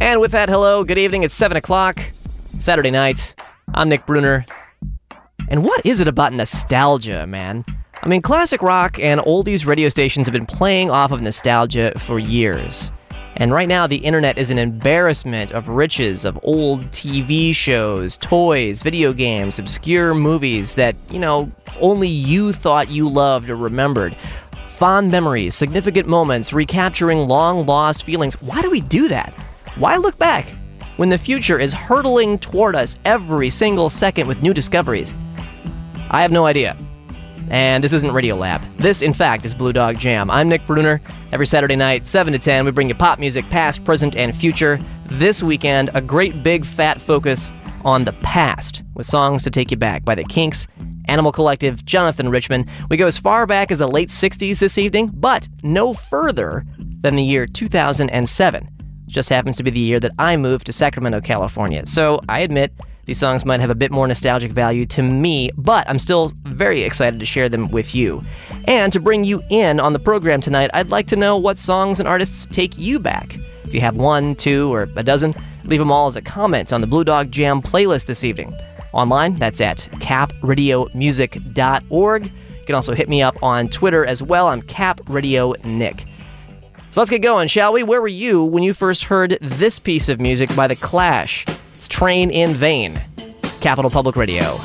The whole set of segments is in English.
And with that, hello, good evening. It's 7 o'clock, Saturday night. I'm Nick Bruner. And what is it about nostalgia, man? I mean, classic rock and oldies radio stations have been playing off of nostalgia for years. And right now, the internet is an embarrassment of riches of old TV shows, toys, video games, obscure movies that, only you thought you loved or remembered. Fond memories, significant moments, recapturing long-lost feelings. Why do we do that? Why look back when the future is hurtling toward us every single second with new discoveries? I have no idea. And this isn't Radiolab. This, in fact, is Blue Dog Jam. I'm Nick Bruner. Every Saturday night, 7 to 10, we bring you pop music, past, present, and future. This weekend, a great big fat focus on the past, with songs to take you back by the Kinks, Animal Collective, Jonathan Richman. We go as far back as the late 60s this evening, but no further than the year 2007. Just happens to be the year that I moved to Sacramento, California. So I admit these songs might have a bit more nostalgic value to me, but I'm still very excited to share them with you. And to bring you in on the program tonight, I'd like to know what songs and artists take you back. If you have one, two, or a dozen, leave them all as a comment on the Blue Dog Jam playlist this evening. Online, that's at capradiomusic.org. You can also hit me up on Twitter as well. I'm CapRadioNick. So let's get going, shall we? Where were you when you first heard this piece of music by The Clash? It's Train in Vain. Capital Public Radio.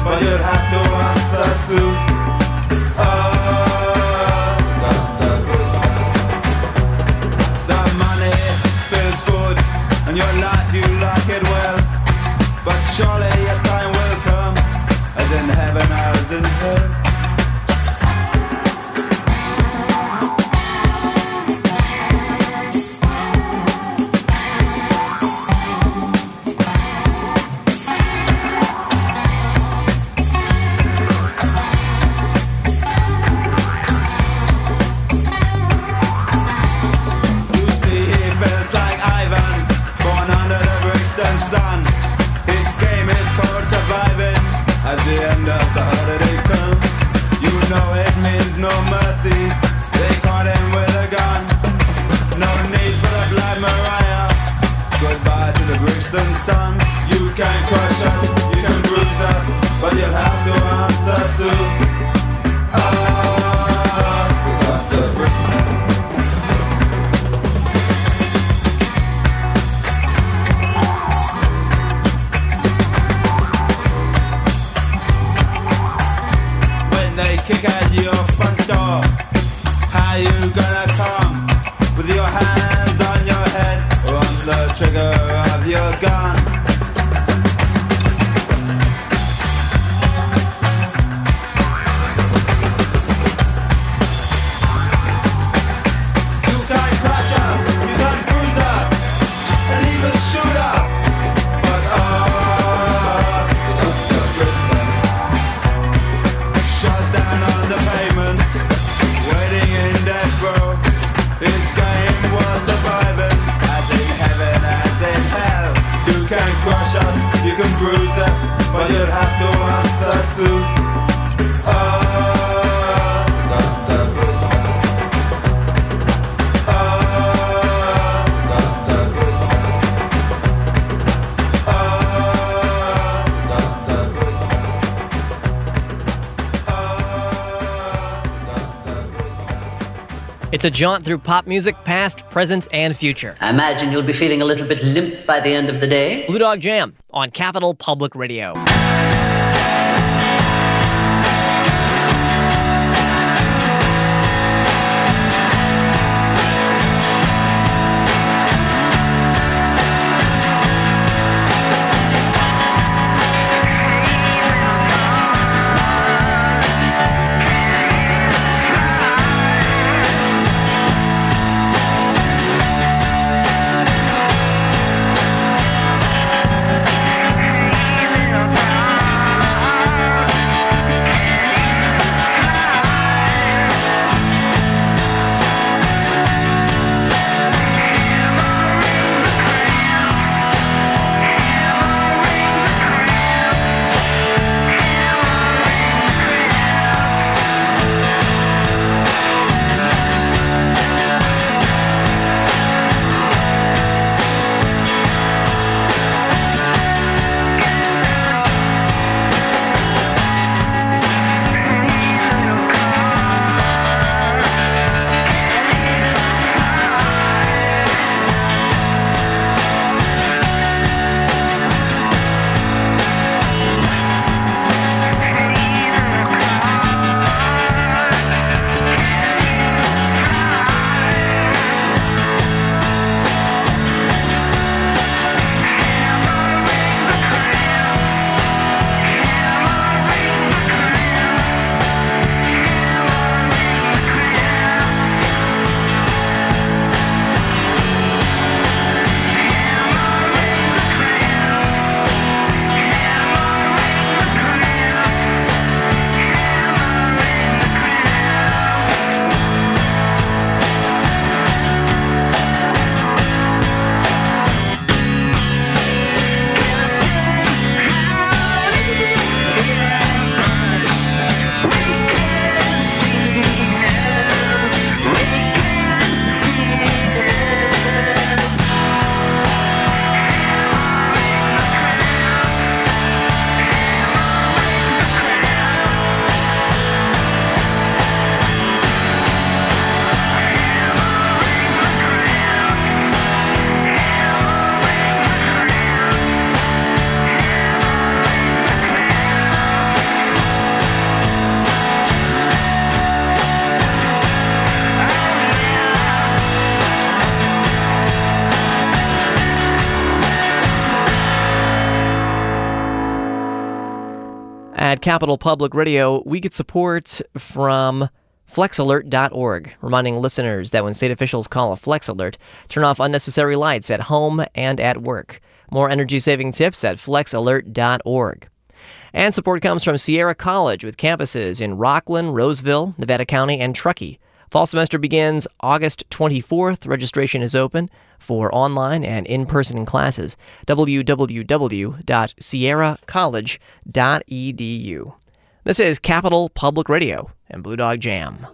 but you'd have to answer to. The money feels good, and your life you like it well, but surely your time will come, as in heaven as in hell. At the end of the holiday come, you know it means no mercy. They caught him with a gun. No need for the Black Mariah. Goodbye to the Brixton sun. You can crush us, you can bruise us, but you'll have to answer to. Because the Brixton. Kick at your front door. How you gonna come? With your hands on your head or on the trigger of your gun? You can crush us, you can bruise us, and even shoot us. But down on the pavement, waiting in death row. This game was surviving, as in heaven, as in hell. You can crush us, you can bruise us, but you'll have to answer to. It's a jaunt through pop music, past, present, and future. I imagine you'll be feeling a little bit limp by the end of the day. Blue Dog Jam on Capital Public Radio. Hey, little Capital Public Radio, we get support from FlexAlert.org, reminding listeners that when state officials call a Flex Alert, turn off unnecessary lights at home and at work. More energy-saving tips at FlexAlert.org. And support comes from Sierra College with campuses in Rockland, Roseville, Nevada County, and Truckee. Fall semester begins August 24th. Registration is open for online and in-person classes. www.sierracollege.edu. This is Capital Public Radio and Blue Dog Jam.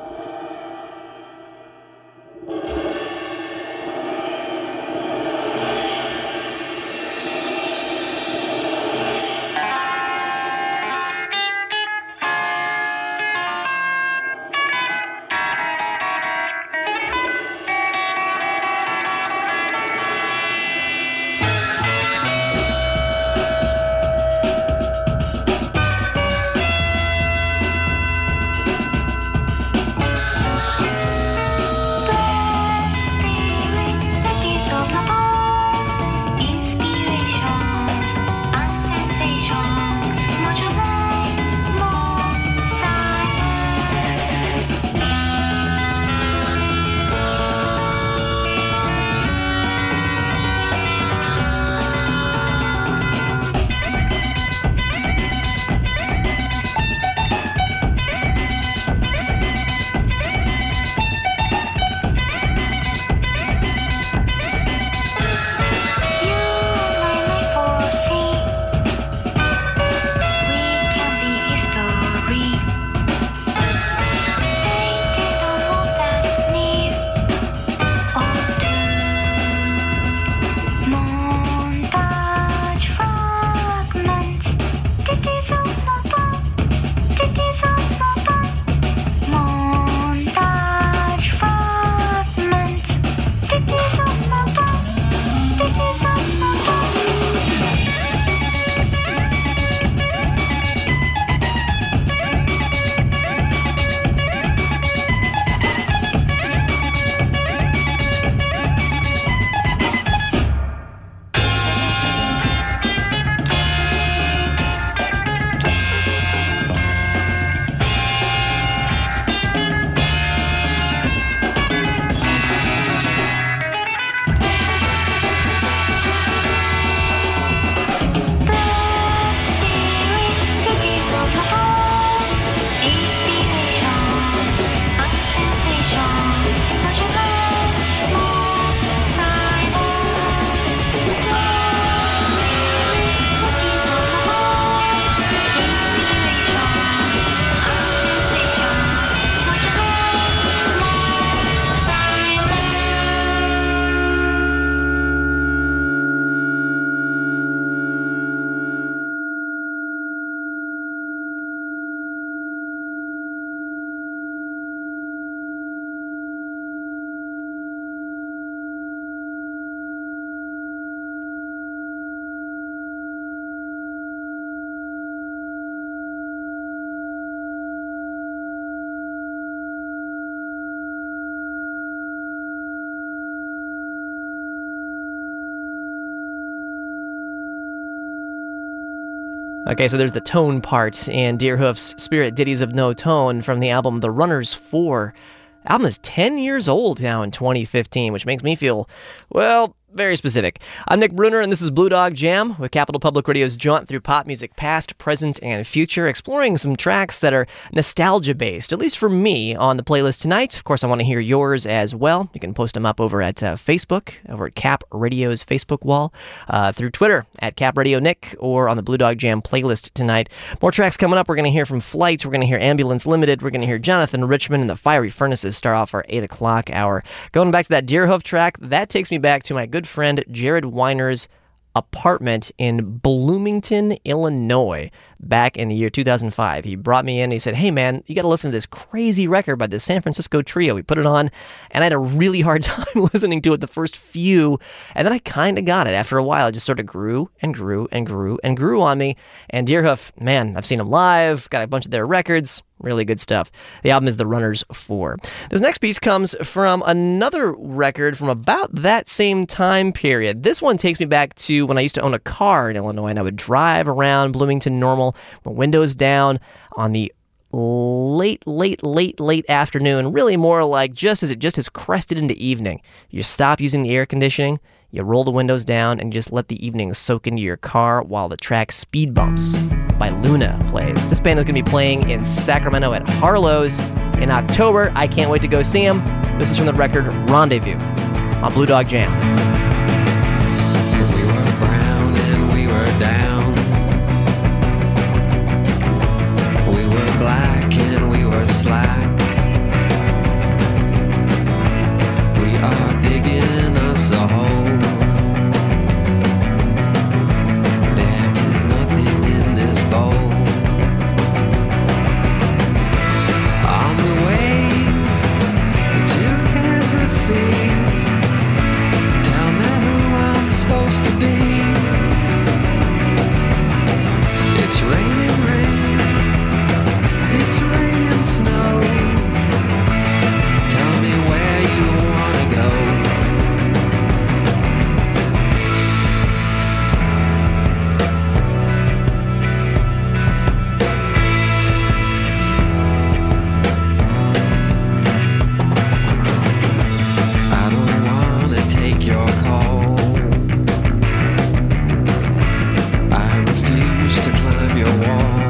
Okay, so there's the tone part in Deerhoof's Spirit Ditties of No Tone from the album The Runners 4. Album is 10 years old now in 2015, which makes me feel, well, very specific. I'm Nick Bruner, and this is Blue Dog Jam with Capital Public Radio's jaunt through pop music past, present, and future, exploring some tracks that are nostalgia-based, at least for me, on the playlist tonight. Of course, I want to hear yours as well. You can post them up over at Facebook, over at Cap Radio's Facebook wall, through Twitter, at Cap Radio Nick, or on the Blue Dog Jam playlist tonight. More tracks coming up. We're going to hear from Flights. We're going to hear Ambulance Limited. We're going to hear Jonathan Richman and the Fiery Furnaces start off our 8 o'clock hour. Going back to that Deerhoof track, that takes me back to my good friend Jared Weiner's apartment in Bloomington, Illinois, back in the year 2005. He brought me in and he said, hey man, you got to listen to this crazy record by the San Francisco Trio. We put it on and I had a really hard time listening to it the first few, and then I kind of got it. After a while, it just sort of grew and grew and grew and grew on me. And Deerhoof, man, I've seen them live, got a bunch of their records. Really good stuff. The album is The Runners 4. This next piece comes from another record from about that same time period. This one takes me back to when I used to own a car in Illinois, and I would drive around Bloomington Normal, my windows down on the late afternoon, really more like just as it just has crested into evening. You stop using the air conditioning, you roll the windows down, and just let the evening soak into your car while the track Speed Bumps by Luna plays. This band is going to be playing in Sacramento at Harlow's in October. I can't wait to go see them. This is from the record Rendezvous on Blue Dog Jam. We were brown and we were down. We were black and we were slack. We are digging us a hole. There is nothing in this bowl. On the way to Kansas City, tell me who I'm supposed to be. It's raining rain. It's rain and snow. Tell me where you wanna go. I don't wanna take your call. I refuse to climb your wall.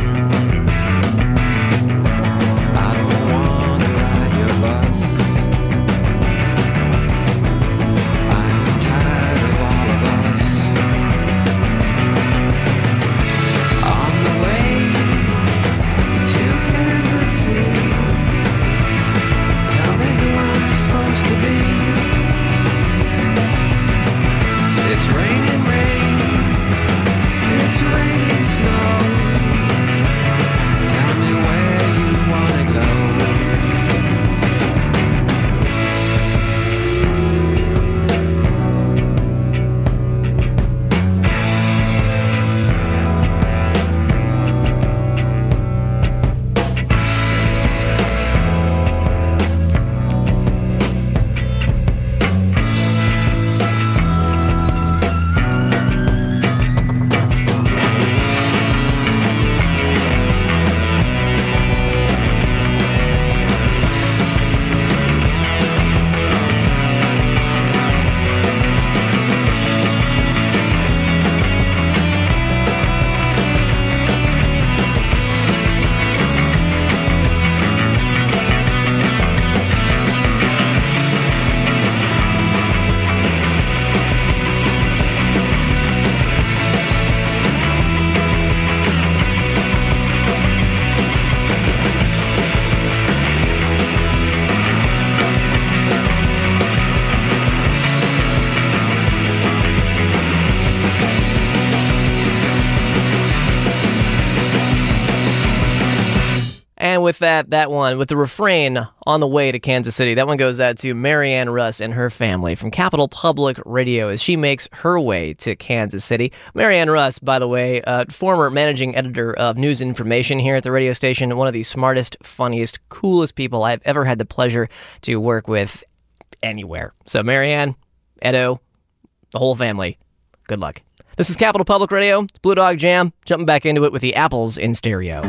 With that one, with the refrain on the way to Kansas City, that one goes out to Marianne Russ and her family from Capital Public Radio as she makes her way to Kansas City. Marianne Russ, by the way, former managing editor of News Information here at the radio station, one of the smartest, funniest, coolest people I've ever had the pleasure to work with anywhere. So Marianne, Edo, the whole family, good luck. This is Capital Public Radio, it's Blue Dog Jam, jumping back into it with the Apples in stereo.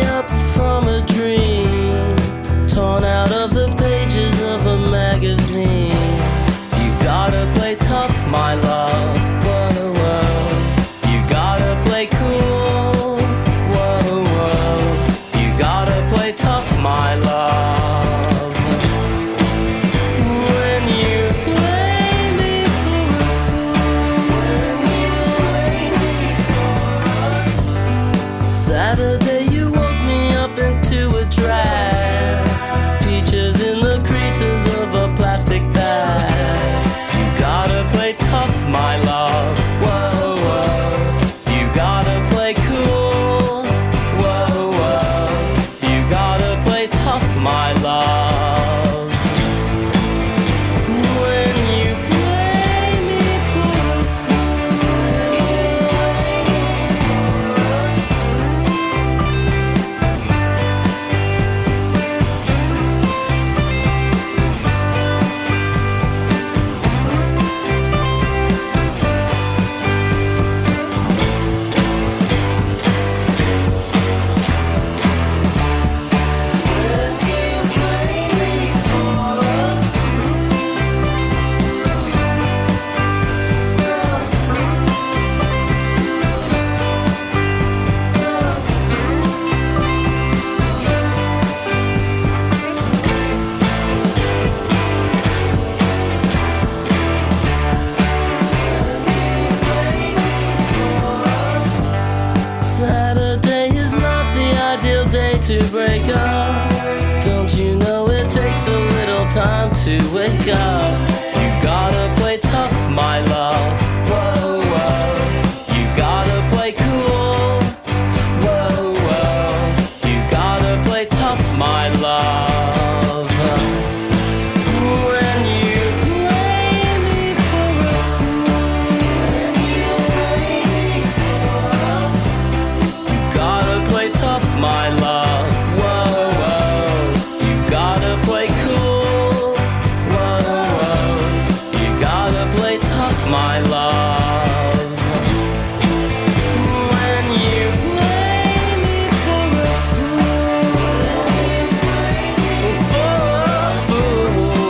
Torn out of the pages of a magazine. tough, my love. Whoa, whoa. You gotta play cool. Whoa, whoa. You gotta play tough, my love. When you play me for a fool. Saturday is not the ideal day to break up. Don't you know it takes a little time to wake up? You gotta play tough, my love. Whoa, whoa. You gotta play cool. Whoa, whoa. You gotta play tough, my love. When you play me for a fool. Gotta play tough, my love. Whoa, whoa. You gotta play cool. Whoa, whoa. You gotta play tough, my love. When you play me for a fool. For a fool.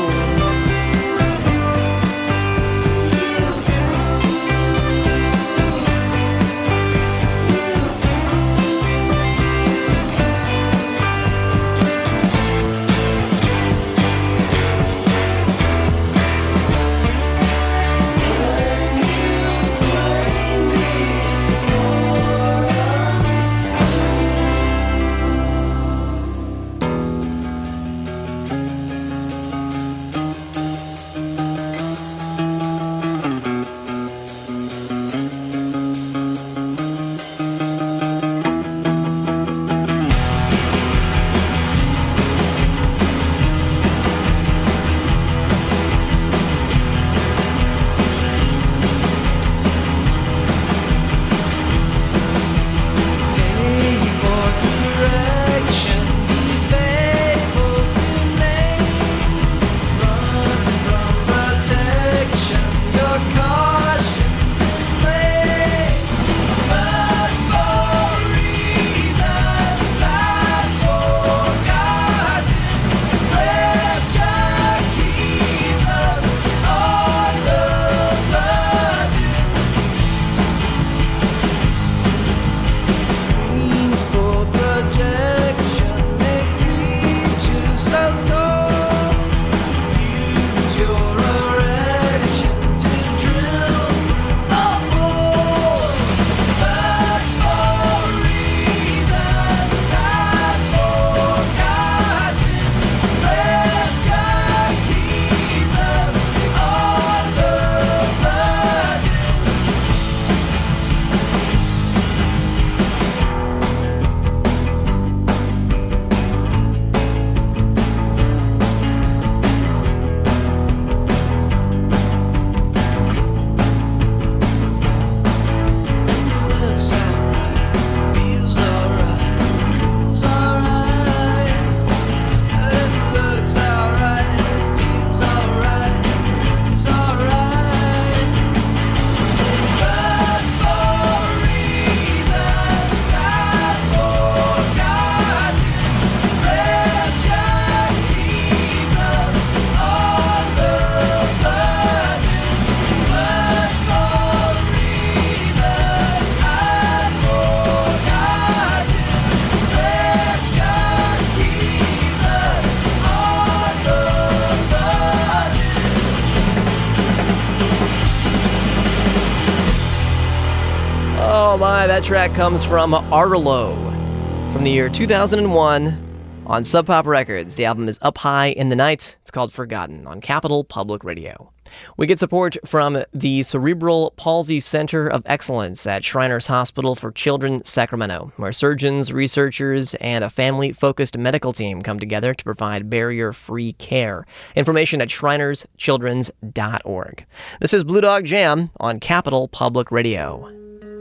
Oh my, that track comes from Arlo from the year 2001 on Sub Pop Records. The album is Up High in the Night. It's called Forgotten on Capital Public Radio. We get support from the Cerebral Palsy Center of Excellence at Shriners Hospital for Children, Sacramento, where surgeons, researchers, and a family-focused medical team come together to provide barrier-free care. Information at shrinerschildrens.org. This is Blue Dog Jam on Capital Public Radio.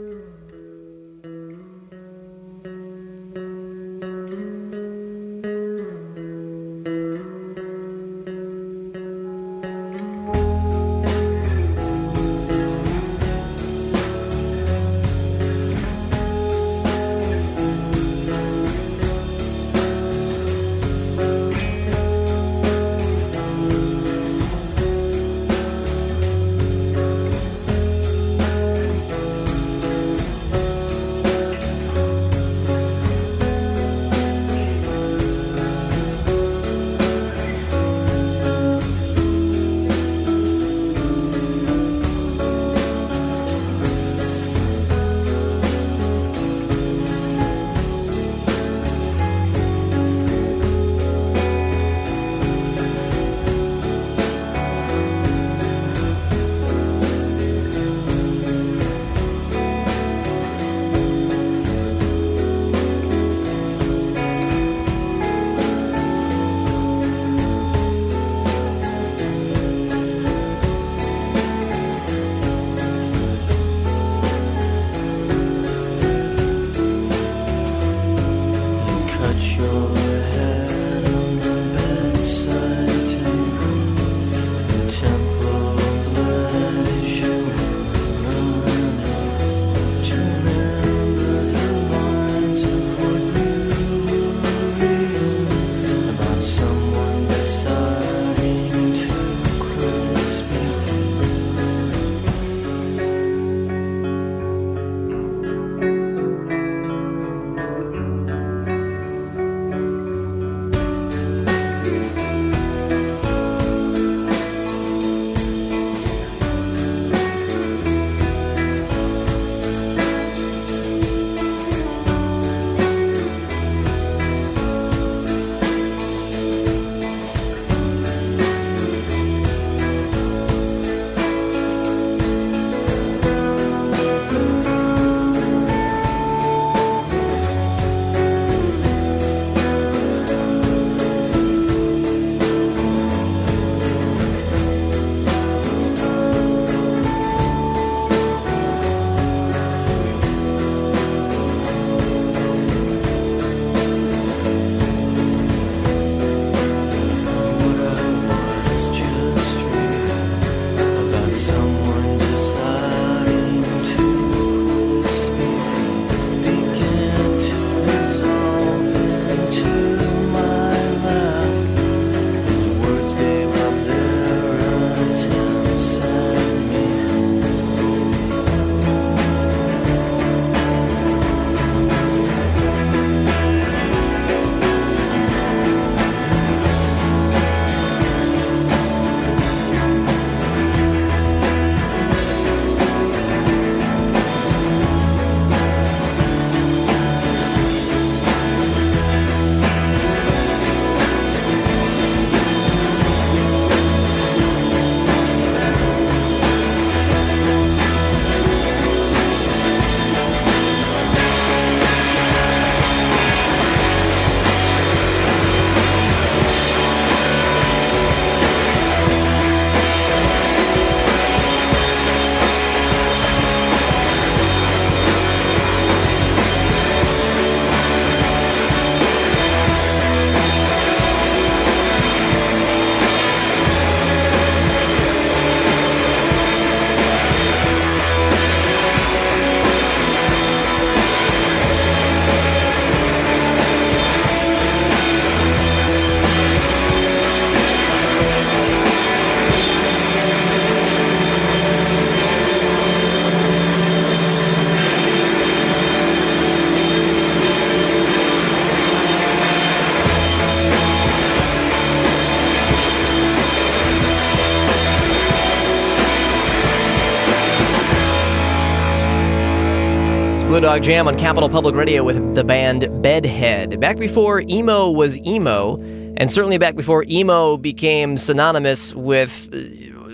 Blue Dog Jam on Capital Public Radio with the band Bedhead. Back before emo was emo, and certainly back before emo became synonymous with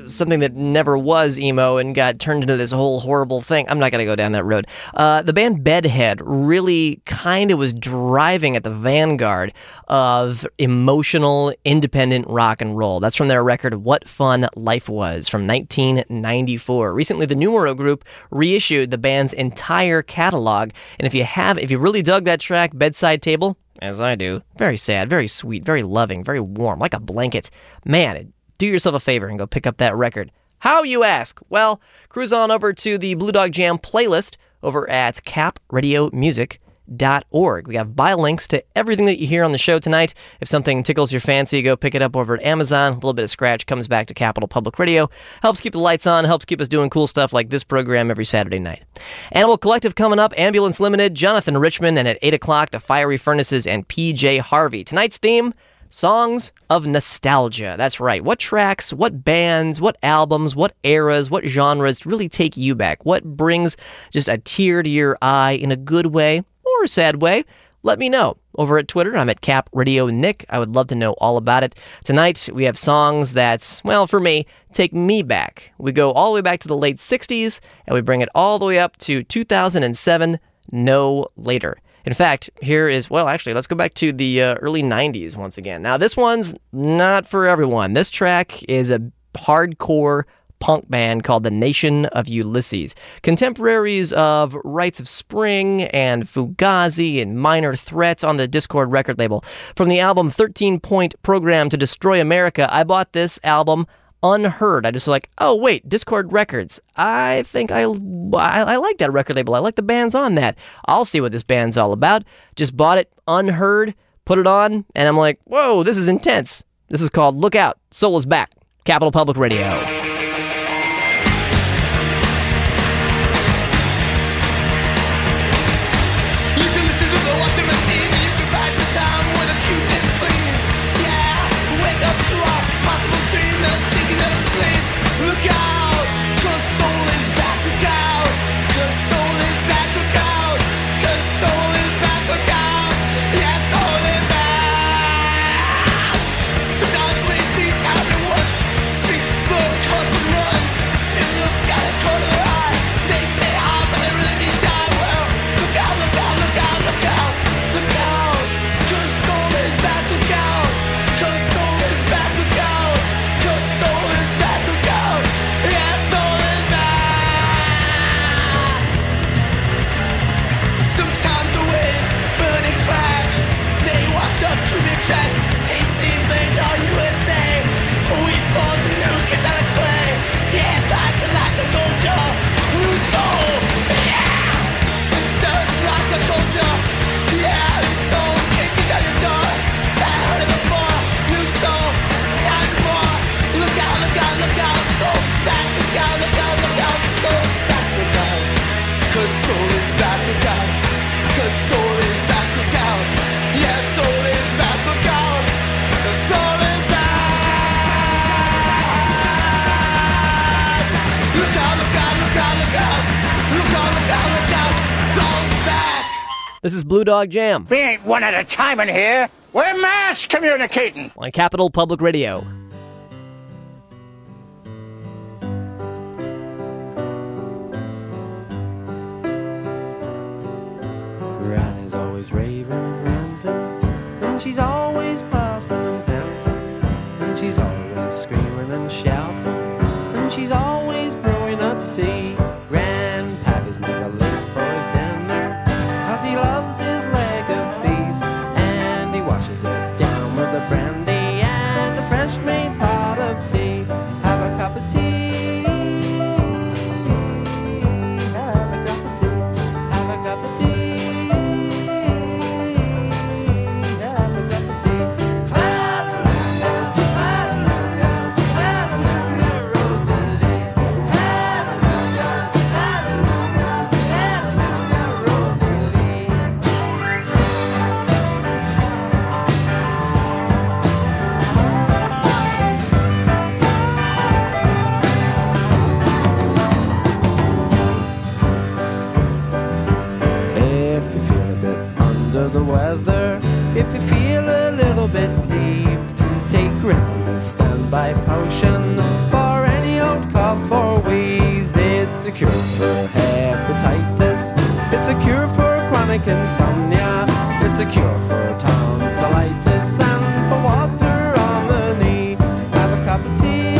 something that never was emo and got turned into this whole horrible thing. I'm not going to go down that road. The band Bedhead really kind of was driving at the vanguard of emotional, independent rock and roll. That's from their record What Fun Life Was from 1994. Recently, the Numero Group reissued the band's entire catalog, and if you really dug that track, Bedside Table, as I do, very sad, very sweet, very loving, very warm, like a blanket. Man, do yourself a favor and go pick up that record. How, you ask? Well, cruise on over to the Blue Dog Jam playlist over at capradiomusic.org. We have bio links to everything that you hear on the show tonight. If something tickles your fancy, go pick it up over at Amazon. A little bit of scratch comes back to Capital Public Radio. Helps keep the lights on, helps keep us doing cool stuff like this program every Saturday night. Animal Collective coming up, Ambulance Limited, Jonathan Richman, and at 8 o'clock, The Fiery Furnaces and PJ Harvey. Tonight's theme, Songs of Nostalgia. That's right. What tracks, what bands, what albums, what eras, what genres really take you back? What brings just a tear to your eye in a good way or a sad way? Let me know. Over at Twitter, I'm at Cap Radio Nick. I would love to know all about it. Tonight, we have songs that, well, for me, take me back. We go all the way back to the late 60s, and we bring it all the way up to 2007, no later. In fact, here is, well, actually, let's go back to the early 90s once again. Now, this one's not for everyone. This track is a hardcore punk band called the Nation of Ulysses. Contemporaries of Rites of Spring and Fugazi and Minor Threat on the Discord record label. From the album 13-Point Program to Destroy America, I bought this album unheard. I just like, oh wait, Discord Records. I think I like that record label. I like the bands on that. I'll see what this band's all about. Just bought it unheard, put it on, and I'm like, whoa, this is intense. This is called Look Out, Soul is Back. Capital Public Radio. This is Blue Dog Jam. We ain't one at a time in here. We're mass communicating. On Capital Public Radio. Granny's always raving and ranting, and she's always puffing and panting, and she's always screaming and shouting, and she's always brewing up tea. Grandpappy's never late for his dinner, 'cause he loves his leg of beef, and he washes it down with a brandy and a fresh made pot of tea. Have a cup of tea. Have a cup of tea. Have a cup of tea. cure for hepatitis. It's a cure for chronic insomnia. It's a cure for tonsillitis and for water on the knee. Have a cup of tea.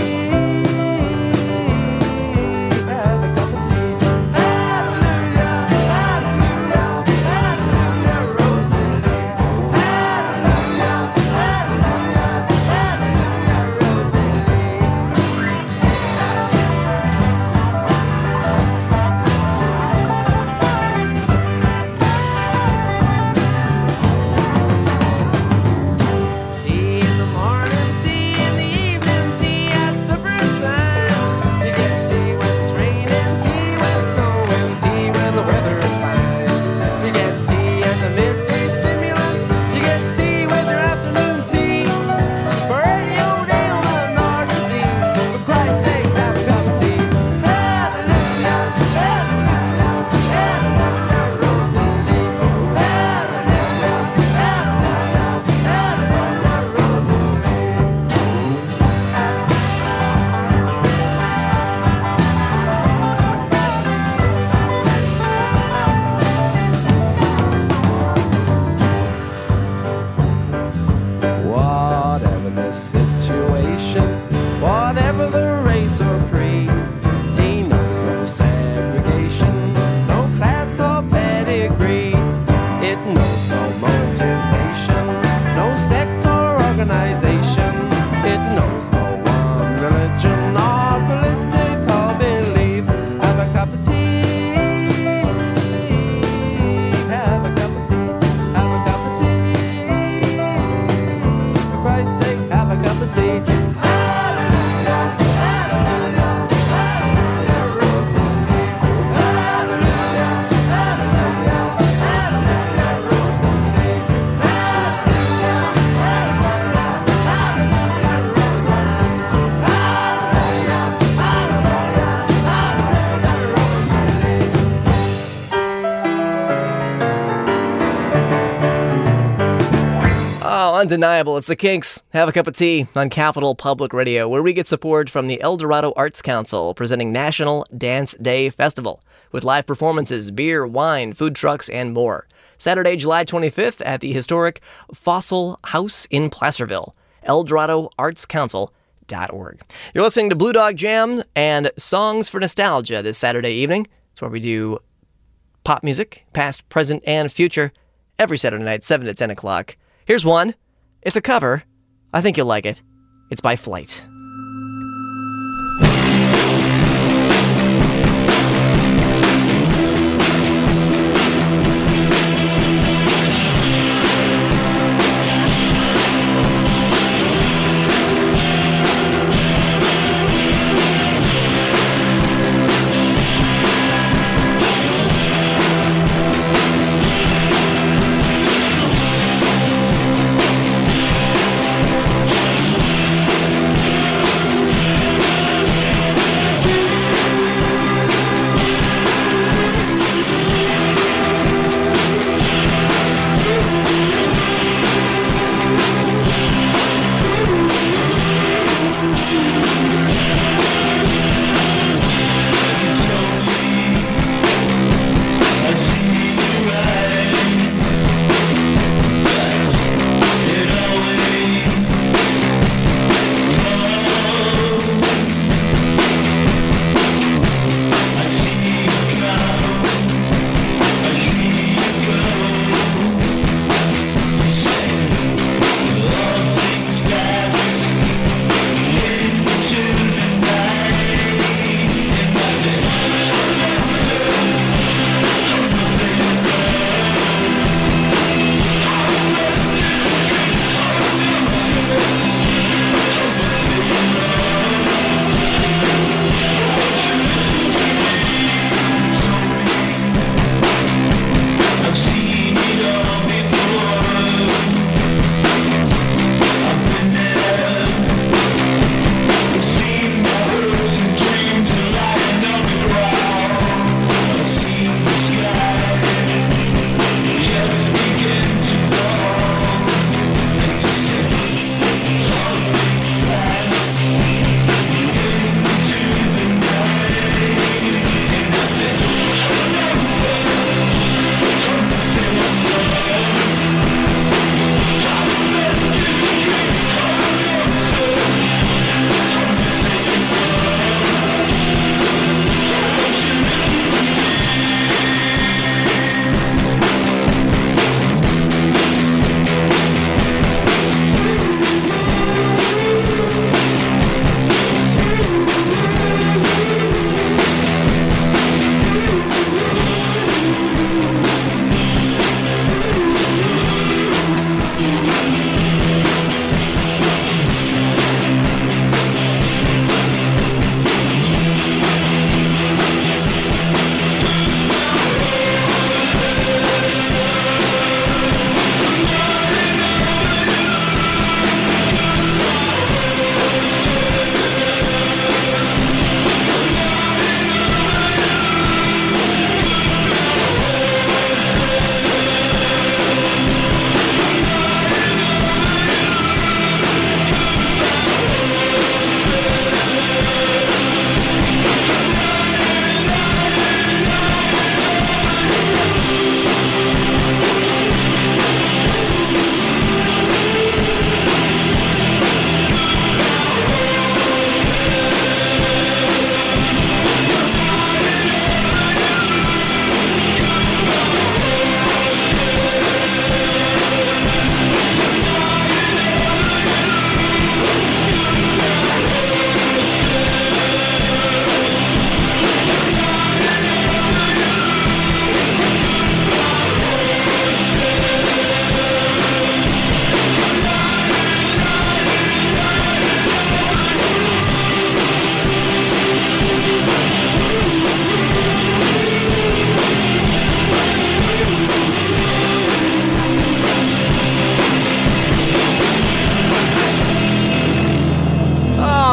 Have a cup of tea. Hallelujah, hallelujah, hallelujah, Rosalie. Hallelujah, hallelujah, hallelujah, Rosalie. Tea in the morning, tea in the evening, tea at supper time. You get tea when it's raining, tea when it's snowing, tea when the weather is fine. You get tea as a midday stimulant, you get tea with your afternoon tea. For any old ailment or disease, for Christ's sake, have a cup of tea. Hallelujah, hallelujah, hallelujah, Rosalie. Hallelujah, hallelujah, hallelujah, Rosalie. Whatever the situation, whatever the race or creed, tea knows no segregation, no class or pedigree. It knows no motivation, no sect or organization. It knows no one religion or political belief. Have a cup of tea. Have a cup of tea. Have a cup of tea. For Christ's sake, have a cup of tea. Hallelujah, hallelujah, hallelujah, Rosalie. Hallelujah, hallelujah, hallelujah, Rosalie. Hallelujah, hallelujah, hallelujah, Rosalie. Hallelujah, hallelujah, Rosalie. Oh, undeniable. It's the Kinks. Have a cup of tea on Capital Public Radio, where we get support from the El Dorado Arts Council, presenting National Dance Day Festival, with live performances, beer, wine, food trucks, and more. Saturday, July 25th at the historic Fossil House in Placerville. ElDoradoArtsCouncil.org. You're listening to Blue Dog Jam and Songs for Nostalgia this Saturday evening. It's where we do pop music, past, present, and future, every Saturday night, 7 to 10 o'clock. Here's one. It's a cover. I think you'll like it. It's by Flight. Thank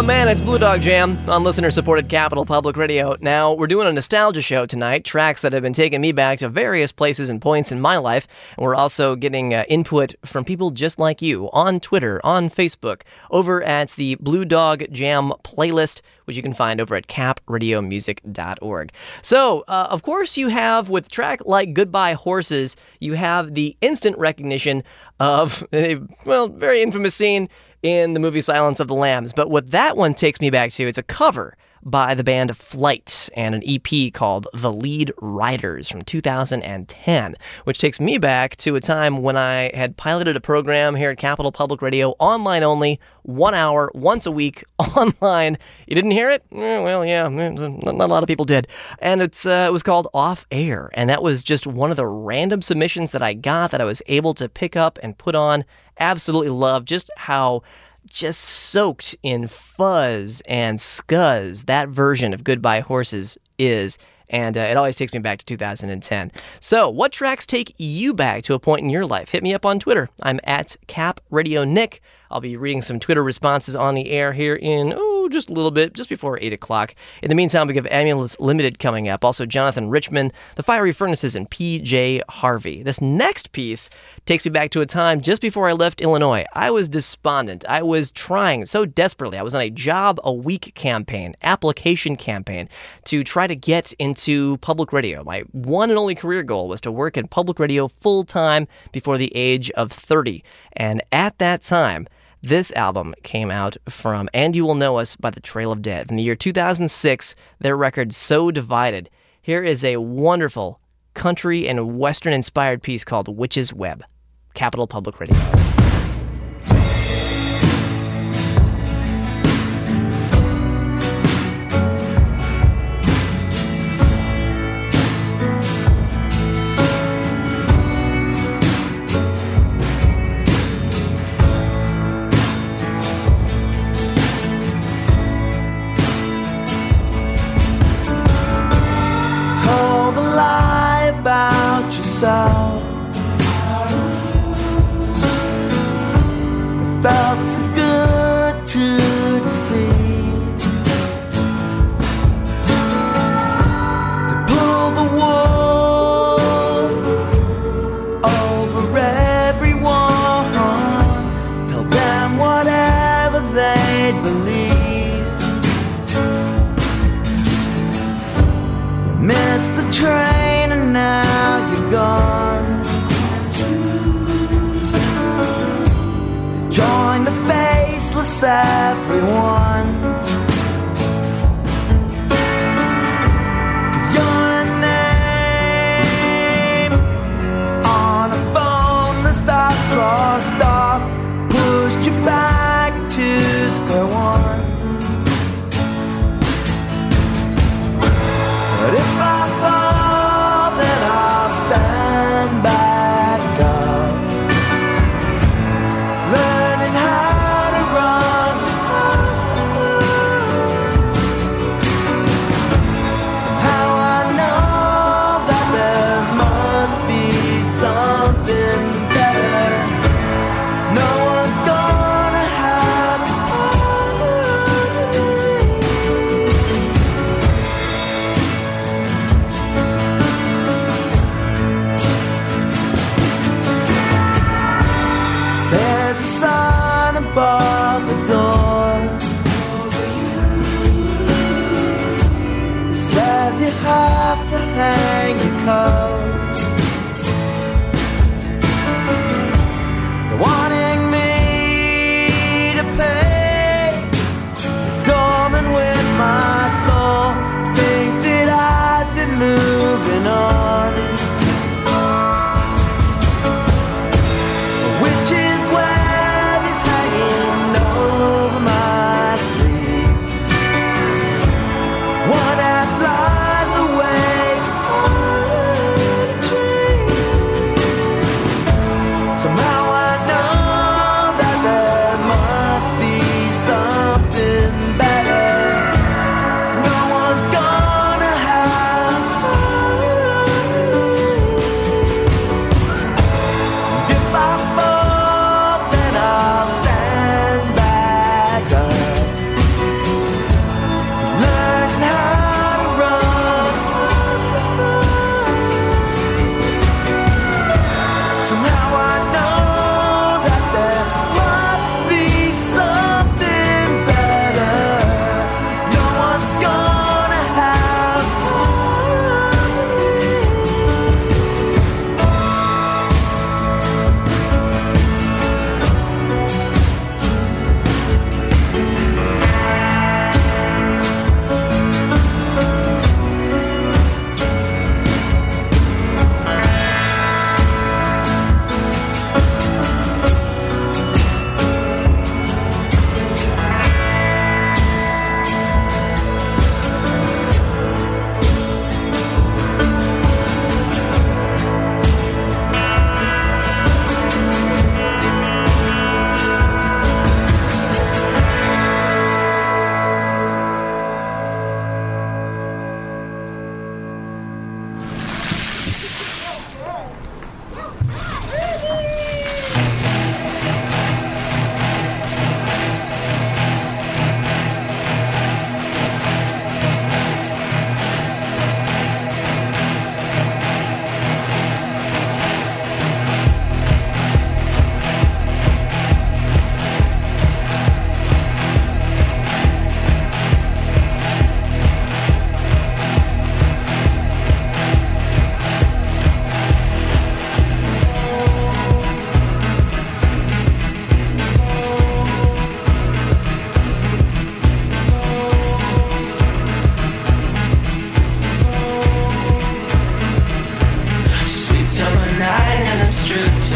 man, it's Blue Dog Jam on listener-supported Capital Public Radio. Now, we're doing a nostalgia show tonight, tracks that have been taking me back to various places and points in my life, and we're also getting input from people just like you on Twitter, on Facebook, over at the Blue Dog Jam playlist, which you can find over at capradiomusic.org. So, of course, you have, with a track like Goodbye Horses, you have the instant recognition of a, well, very infamous scene in the movie Silence of the Lambs. But what that one takes me back to, it's a cover by the band Flight and an EP called The Lead Riders from 2010, which takes me back to a time when I had piloted a program here at Capital Public Radio, online only, 1 hour, once a week, online. You didn't hear it? Well, yeah, not a lot of people did. And it was called Off Air, and that was just one of the random submissions that I got that I was able to pick up and put on. Absolutely love just how just soaked in fuzz and scuzz that version of Goodbye Horses is, and it always takes me back to 2010. So, what tracks take you back to a point in your life? Hit me up on Twitter. I'm at CapRadioNick. I'll be reading some Twitter responses on the air here in, just a little bit, just before 8 o'clock. In the meantime, we have Ambulance Limited coming up. Also, Jonathan Richman, The Fiery Furnaces, and P.J. Harvey. This next piece takes me back to a time just before I left Illinois. I was despondent. I was trying so desperately. I was on a job-a-week campaign, application campaign, to try to get into public radio. My one and only career goal was to work in public radio full-time before the age of 30. And at that time, this album came out from And You Will Know Us by The Trail of Dead. In the year 2006, their record So Divided. Here is a wonderful country and western-inspired piece called Witch's Web. Capital Public Radio. About yourself, it felt so good to deceive, to pull the wool over everyone, tell them whatever they'd believe. You missed the train and now you're gone to join the faceless everyone. 'Cause your name on a phone list I crossed off pushed you back to square one. But if I fall, then I'll stand back up, learning how to run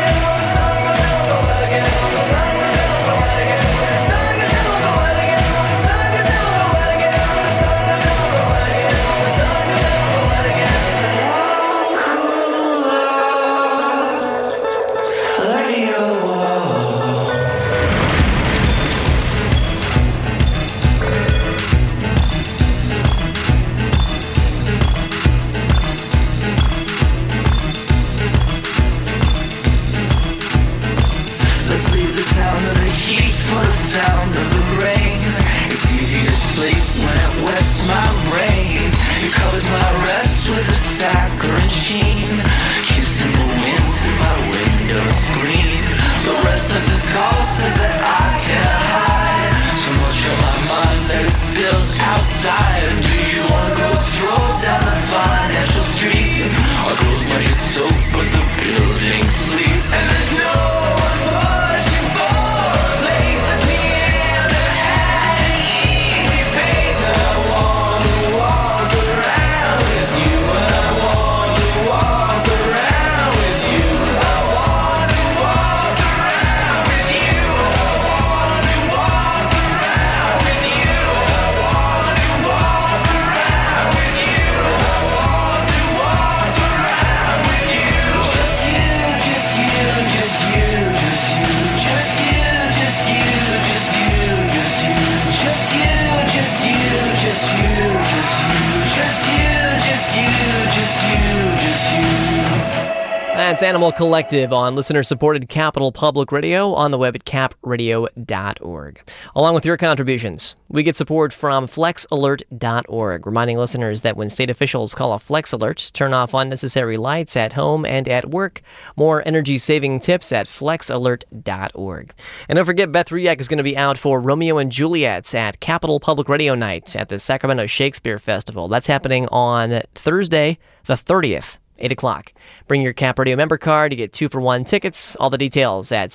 That's Animal Collective on listener-supported Capital Public Radio on the web at capradio.org. Along with your contributions, we get support from flexalert.org, reminding listeners that when state officials call a flex alert, turn off unnecessary lights at home and at work. More energy-saving tips at flexalert.org. And don't forget, Beth Riak is going to be out for Romeo and Juliet at Capital Public Radio Night at the Sacramento Shakespeare Festival. That's happening on Thursday, the 30th. 8 o'clock. Bring your Cap Radio member card. You get 2-for-1 tickets. All the details at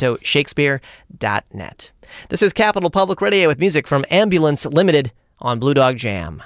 sacramentoshakespeare.net. This is Capital Public Radio with music from Ambulance Limited on Blue Dog Jam.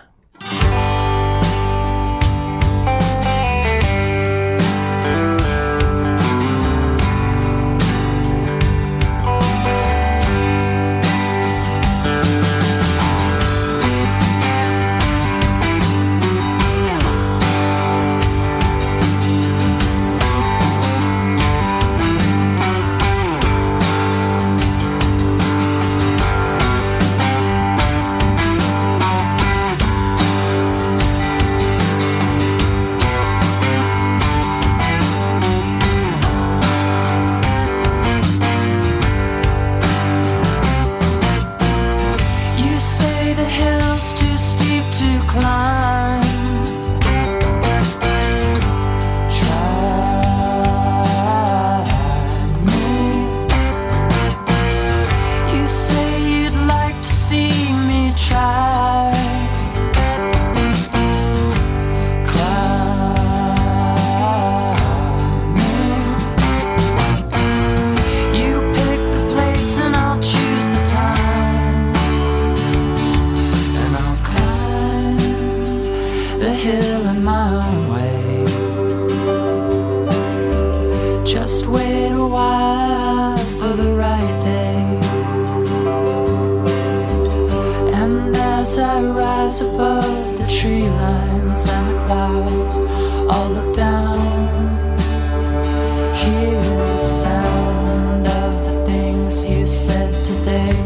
rise above the tree lines and the clouds, I'll look down, hear the sound of the things you said today.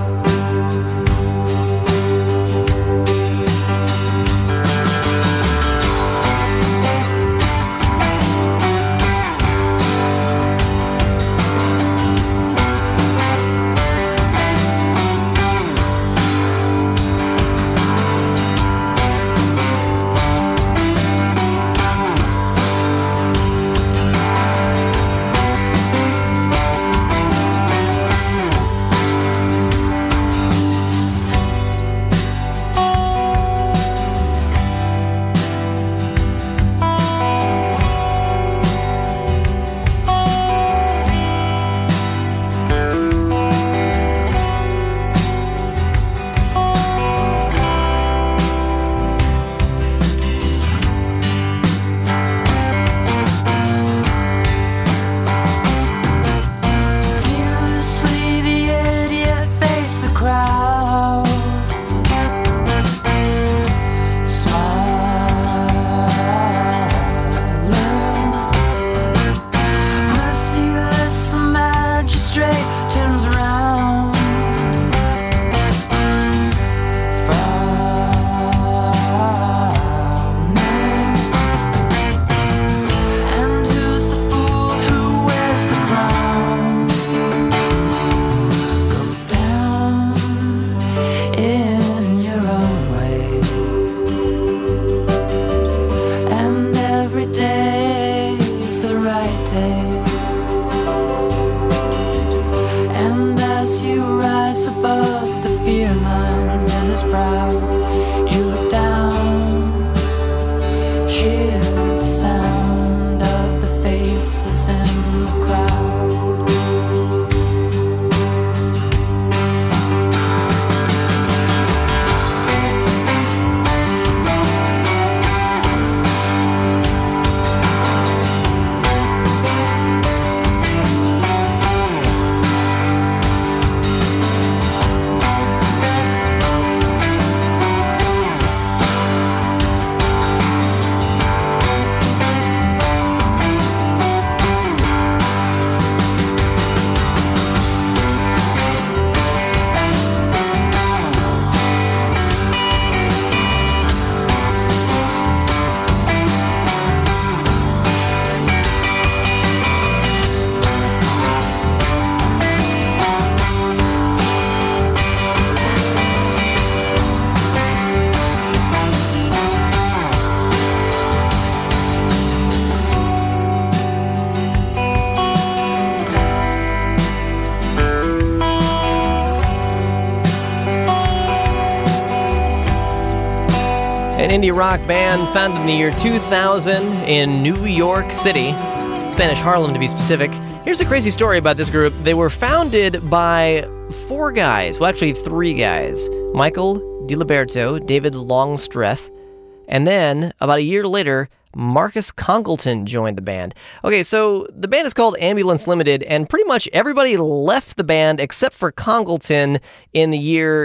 An indie rock band founded in the year 2000 in New York City, Spanish Harlem to be specific. Here's a crazy story about this group. They were founded by four guys, well actually three guys, Michael DiLiberto, David Longstreth, and then about a year later, Marcus Congleton joined the band. Okay, so the band is called Ambulance Limited, and pretty much everybody left the band except for Congleton in the year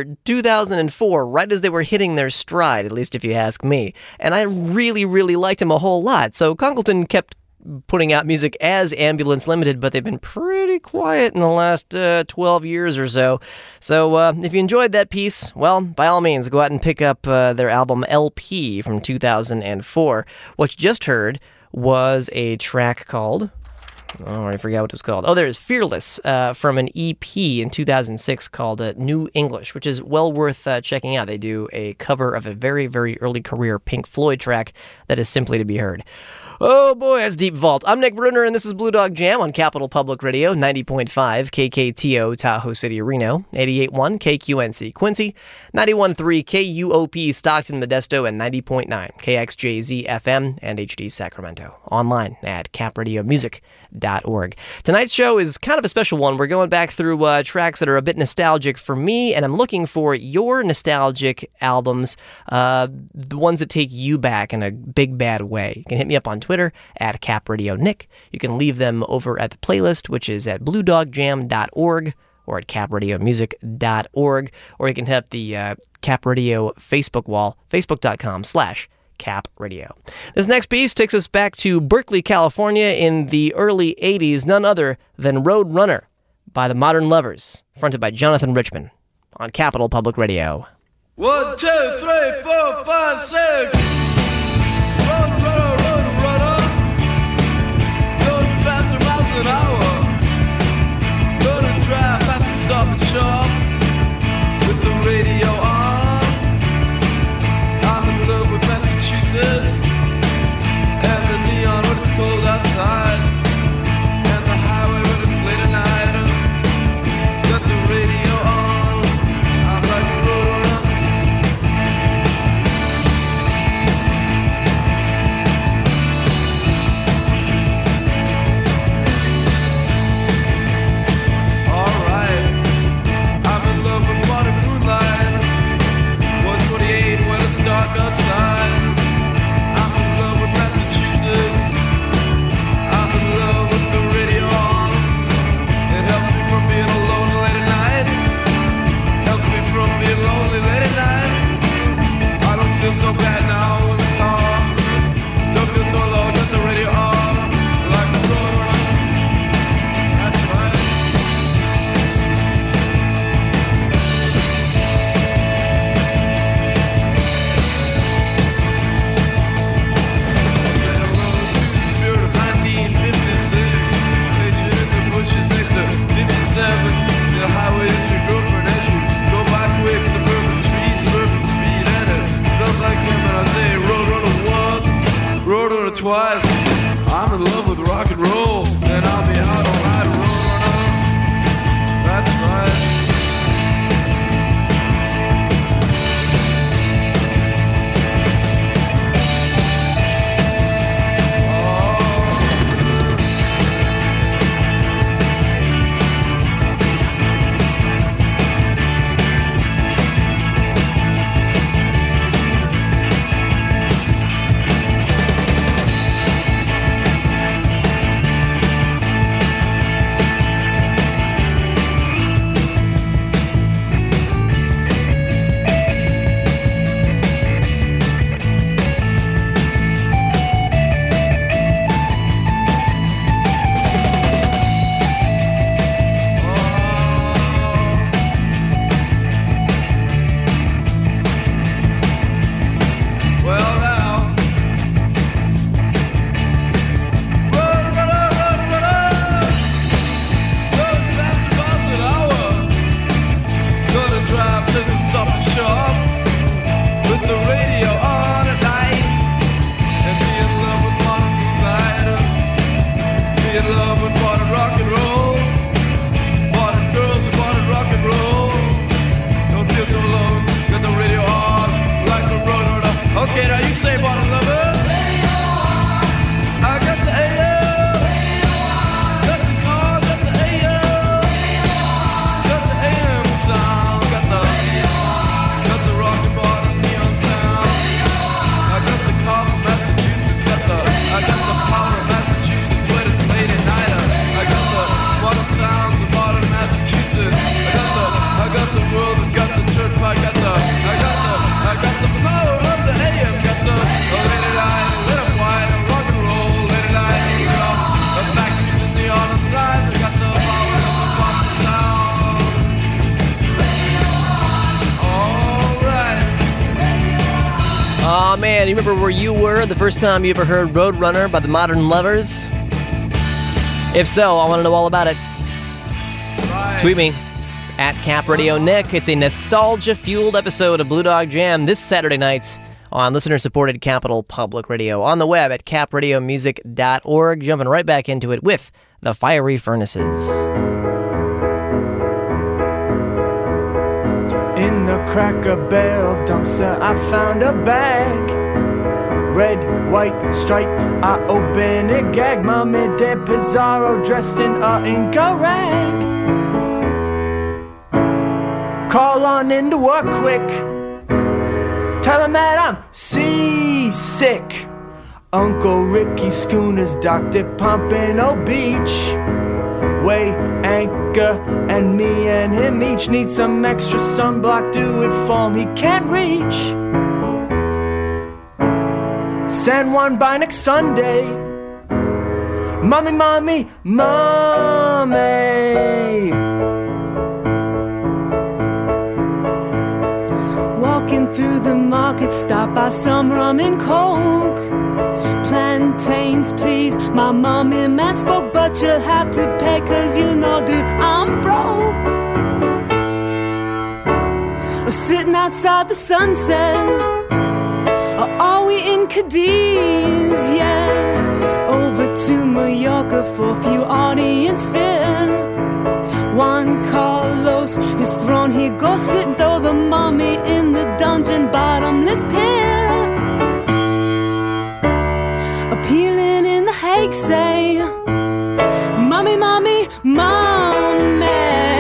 2004, right as they were hitting their stride, at least if you ask me. And I really, really liked him a whole lot. So Congleton kept putting out music as Ambulance Limited, but they've been pretty quiet in the last 12 years or so. So if you enjoyed that piece, well, by all means, go out and pick up their album LP from 2004. What you just heard was a track called... Oh, I forgot what it was called. Oh, there's Fearless from an EP in 2006 called New English, which is well worth checking out. They do a cover of a very, very early career Pink Floyd track that is simply to be heard. Oh boy, that's Deep Vault. I'm Nick Brunner, and this is Blue Dog Jam on Capital Public Radio, 90.5 KKTO Tahoe City, Reno, 88.1 KQNC Quincy, 91.3 KUOP Stockton Modesto, and 90.9 KXJZ FM and HD Sacramento. Online at capradiomusic.org. Tonight's show is kind of a special one. We're going back through tracks that are a bit nostalgic for me, and I'm looking for your nostalgic albums, the ones that take you back in a big bad way. You can hit me up on Twitter at CapRadioNick. You can leave them over at the playlist, which is at bluedogjam.org, or at capradiomusic.org, or you can hit up the Cap Radio Facebook wall, facebook.com/Cap Radio. This next piece takes us back to Berkeley, California in the early 80s, none other than Road Runner by the Modern Lovers, fronted by Jonathan Richman on Capital Public Radio. 1, 2, 3, 4, 5, 6. Road runner, going faster miles an hour. Gonna drive fast and stop and shop with the radio on. I'm in love with Massachusetts and the neon when it's cold outside, and the highway when it's late at night. Got the radio on. I'm like a road runner. Alright, I'm in love with water moonlight. 128 when it's dark outside. I'm in love with Massachusetts. I'm in love with the radio on. It helps me from being alone late at night. Helps me from being lonely late at night. I don't feel so bad now in the car. Don't feel so alone with the radio on. Like a road runner. That's right. Say hello to the spirit of 1956. Pictured in the bushes next to 57. The highway is your girlfriend as you go by quick. Suburban trees, suburban speed, and it smells like him. And I say road runner once, road runner twice. I'm in love with rock and roll, and I'll be out on ride road runner. That's right. Well now, road runner, going fast miles an hour. Gonna drive till the stop and shop with the radio on at night, and be in love with modern moonlight. Be in love with modern rock and roll, modern girls and modern rock and roll. Don't feel so alone, got the radio on like a road runner. Okay, now you say modern lovers. I got the AM, got the car, got the AM, got the AM sound, got the rock and modern neon sound. I got the car from Massachusetts, I got the power of Massachusetts when it's late at night. I got the modern sounds of modern Massachusetts. I got the world, I got the turnpike, I got the power of the AM, got the late at night, lit up wide, rock and roll, late at night, you know, the factories in the other side, I got the power of the Boston sound. Alright. Aw, man, you remember where you were the first time you ever heard Road Runner by the Modern Lovers? If so, I want to know all about it. Right. Tweet me at Cap Radio Nick. It's a nostalgia-fueled episode of Blue Dog Jam this Saturday night on listener-supported Capital Public Radio. On the web at capradiomusic.org. Jumping right back into it with the Fiery Furnaces. In the Cracker Barrel dumpster I found a bag. Red, white stripe, I open it, gag. Mommy did Pizarro dressed in a Inca rag. Call on into work quick. Tell him that I'm seasick. Uncle Ricky Schooner's docked at Pompano Beach. weigh anchor, and me and him each need some extra sunblock. Do it for him, he can't reach San Juan by next Sunday. Mommy, mommy, mommy. Walking through the market, stop by some rum and coke. Plantains, please. My mommy man spoke, but you'll have to pay, 'cause you know, dude, I'm broke. We're sitting outside the sunset. Or are we in Cadiz? Yeah. Over to Mallorca for a few audience fin. Juan Carlos is thrown, he goes sit, throw the mummy in the dungeon bottomless pit. Appealing in the Hague, say, mommy, mommy, mommy.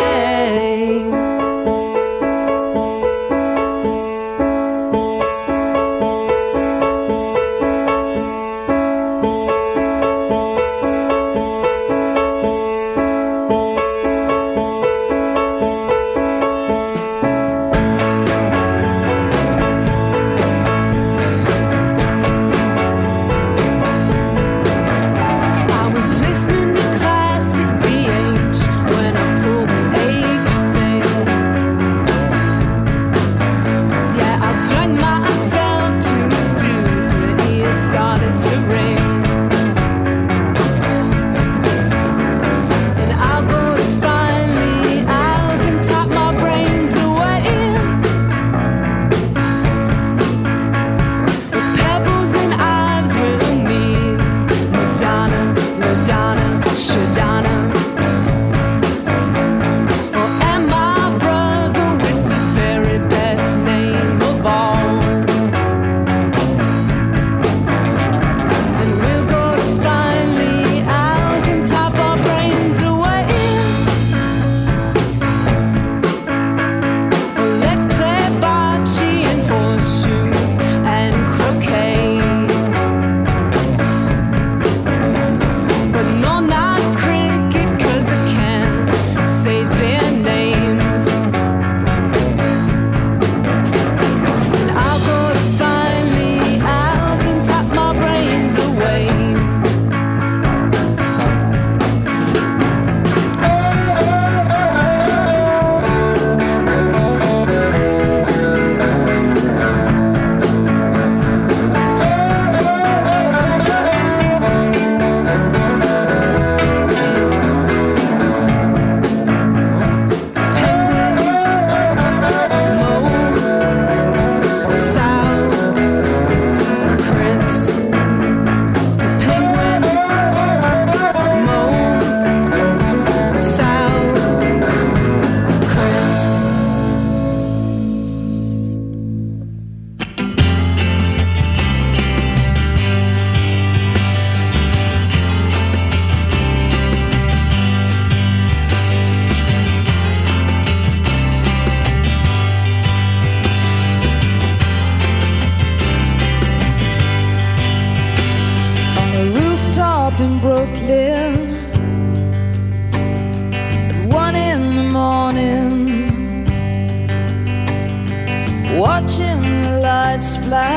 Watching the lights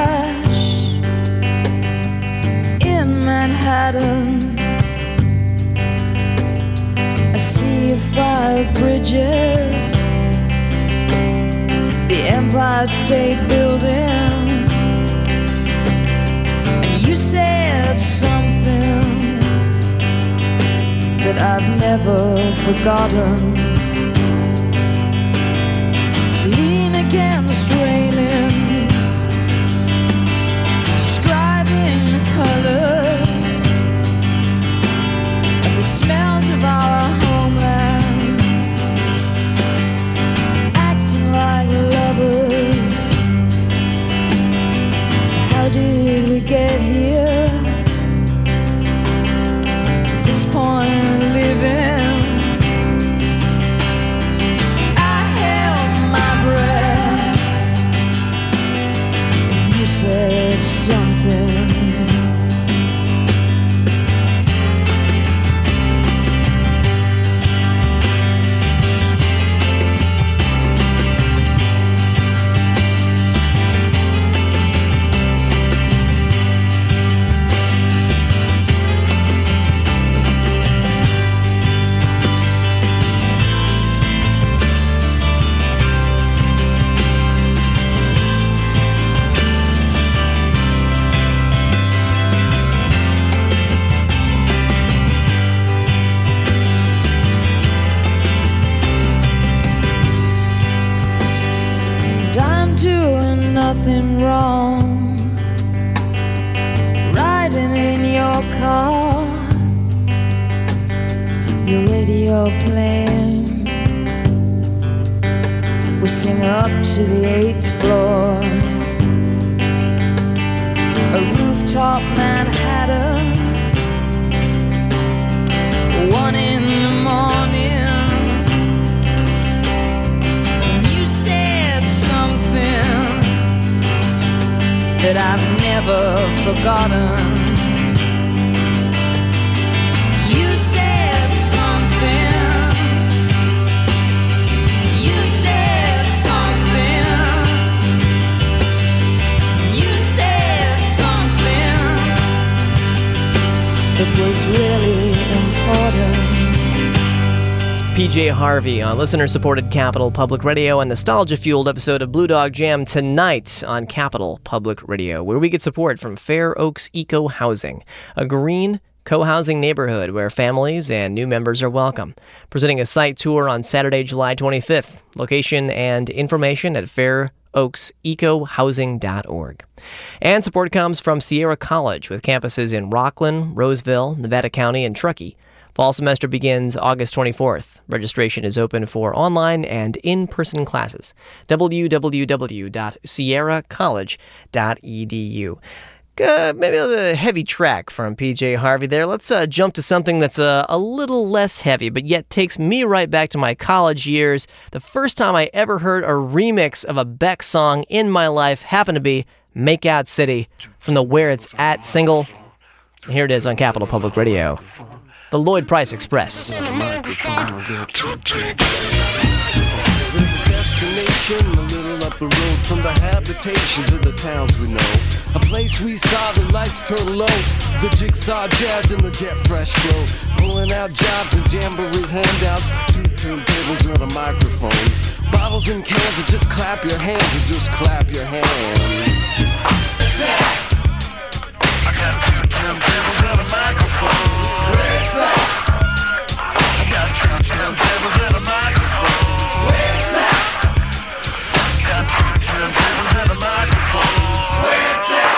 flash in Manhattan, a sea of fire bridges, the Empire State Building. And you said something that I've never forgotten. Lean against railings, describing the colors and the smells of our homelands, acting like lovers. How did we get here to this point of living? I held my breath nothing wrong riding in your car, your radio playing. We sing up to the 8th floor, a rooftop Manhattan, 1 in the morning. And you said something that I've never forgotten. You said something. You said something. You said something that was really important. It's PJ Harvey on listener-supported Capital Public Radio, a nostalgia-fueled episode of Blue Dog Jam tonight on Capital Public Radio, where we get support from Fair Oaks Eco Housing, a green co-housing neighborhood where families and new members are welcome. Presenting a site tour on Saturday, July 25th. Location and information at fairoaksecohousing.org. And support comes from Sierra College with campuses in Rockland, Roseville, Nevada County, and Truckee. Fall semester begins August 24th. Registration is open for online and in-person classes. www.sierracollege.edu. Maybe a heavy track from PJ Harvey there. Let's jump to something that's a little less heavy, but yet takes me right back to my college years. The first time I ever heard a remix of a Beck song in my life happened to be Make Out City from the Where It's At single. And here it is on Capital Public Radio. The Lloyd Price Express. There's a destination a little up the road from the habitations of the towns we know. A place we saw the lights turn low, the jigsaw jazz and the get fresh flow. Pulling out jobs and jamboree handouts, 2 turntables and a microphone. Bottles and cans and just clap your hands and just clap your hands. I got 2 turntables and a microphone. Where's that? I got 2 turntables and a microphone. Where's that? I got 2 turntables and a microphone. Where's that?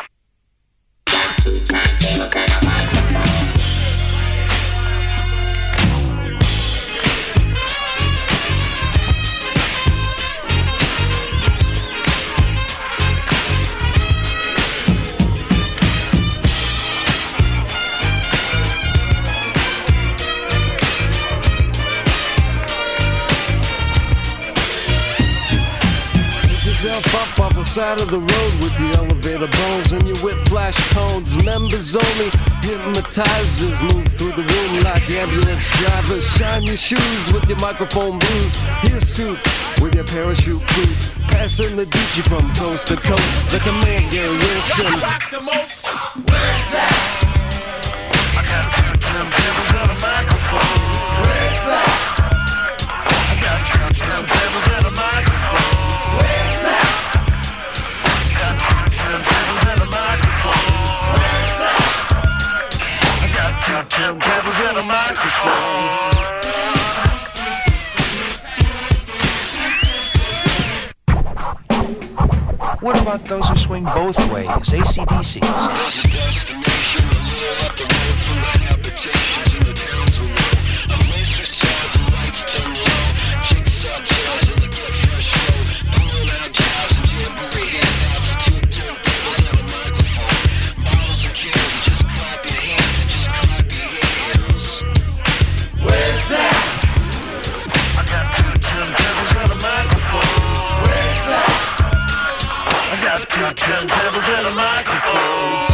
Up off the side of the road with the elevator bones and your whip flash tones. Members only, hypnotizers move through the room like ambulance drivers. Shine your shoes with your microphone blues. Hear suits with your parachute boots. Passing the Gucci from coast to coast like a man Gary Wilson. I rock the most. Where's that? I got 2 turntables and a microphone. Where's that? I got 2 turntables and a microphone. Turntables and a microphone. What about those who swing both ways, AC/DCs? Turntables and a microphone.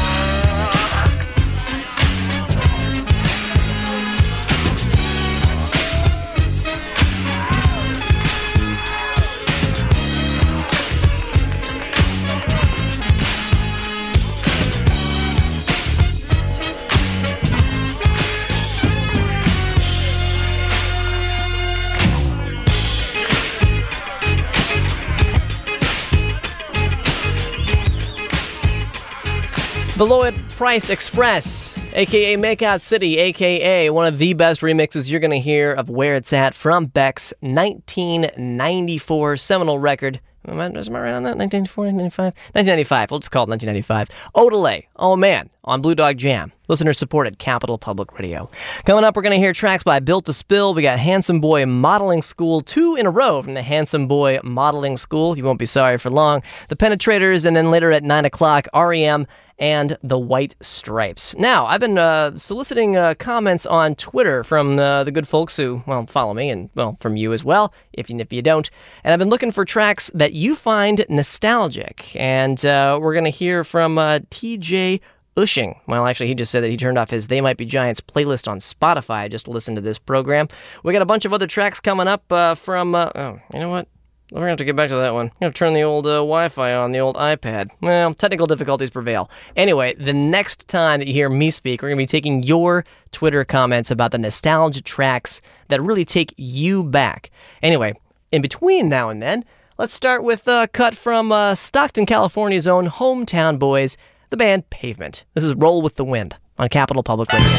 The Lloyd Price Express, a.k.a. Makeout City, a.k.a. one of the best remixes you're going to hear of Where It's At from Beck's 1994 seminal record, Am I right on that? 1994, 1995? 1995. We'll just call it 1995. Odelay, Oh Man, on Blue Dog Jam. Listener supported Capital Public Radio. Coming up, we're going to hear tracks by Built to Spill. We got Handsome Boy Modeling School, 2 in a row from the Handsome Boy Modeling School. You won't be sorry for long. The Penetrators, and then later at 9 o'clock, REM and the White Stripes. Now, I've been soliciting comments on Twitter from the good folks who, well, follow me, and, well, from you as well, if you don't. And I've been looking for tracks that you find nostalgic. And we're going to hear from TJ Ushing. Well, actually, he just said that he turned off his They Might Be Giants playlist on Spotify just to listen to this program. We got a bunch of other tracks coming up from... oh, you know what? We're going to have to get back to that one. I'm going to turn the old Wi-Fi on the old iPad. Well, technical difficulties prevail. Anyway, the next time that you hear me speak, we're going to be taking your Twitter comments about the nostalgia tracks that really take you back. Anyway, in between now and then, let's start with a cut from Stockton, California's own Hometown Boys, the band Pavement. This is Roll with the Wind on Capital Public Radio.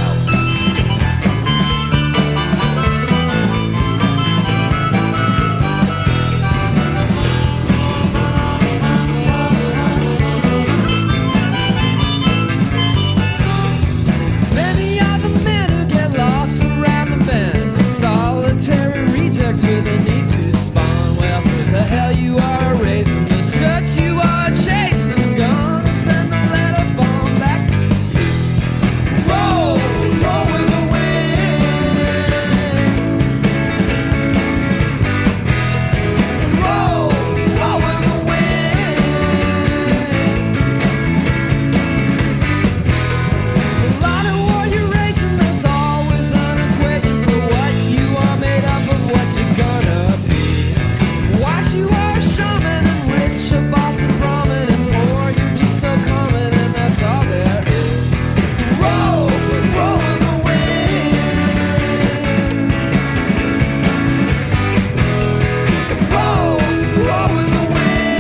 With a need to spawn. Well, the hell you are raising the struts you are chasing. Gonna send the letter bomb back to you. Roll, roll with the wind. Roll, roll with the wind. A lot of warrior raging, there's always an equation for what you are made up of. What you gonna be? Why you are a shaman and rich, a Boston Brahmin, and poor, you're just so common, and that's all there is. Roll, roll in the wind. Roll, roll in the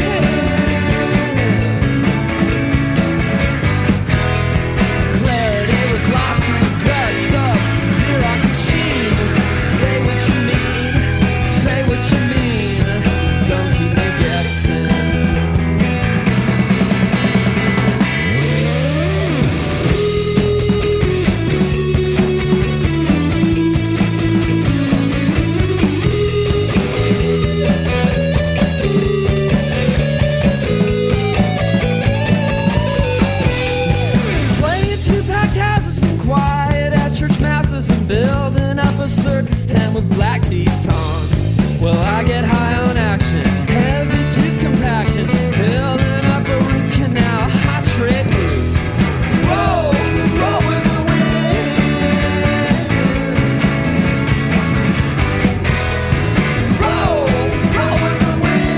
wind. Clarity was lost in the guts of the Xerox machine. Say what you mean. Say what you mean, don't keep me guessing. Playing two-packed houses and quiet at church masses and building up a circus tent with black pitons. Well, I get high on action, heavy tooth compaction, building up a root canal, hot trade move. Roll, roll with the wind. Roll, roll with the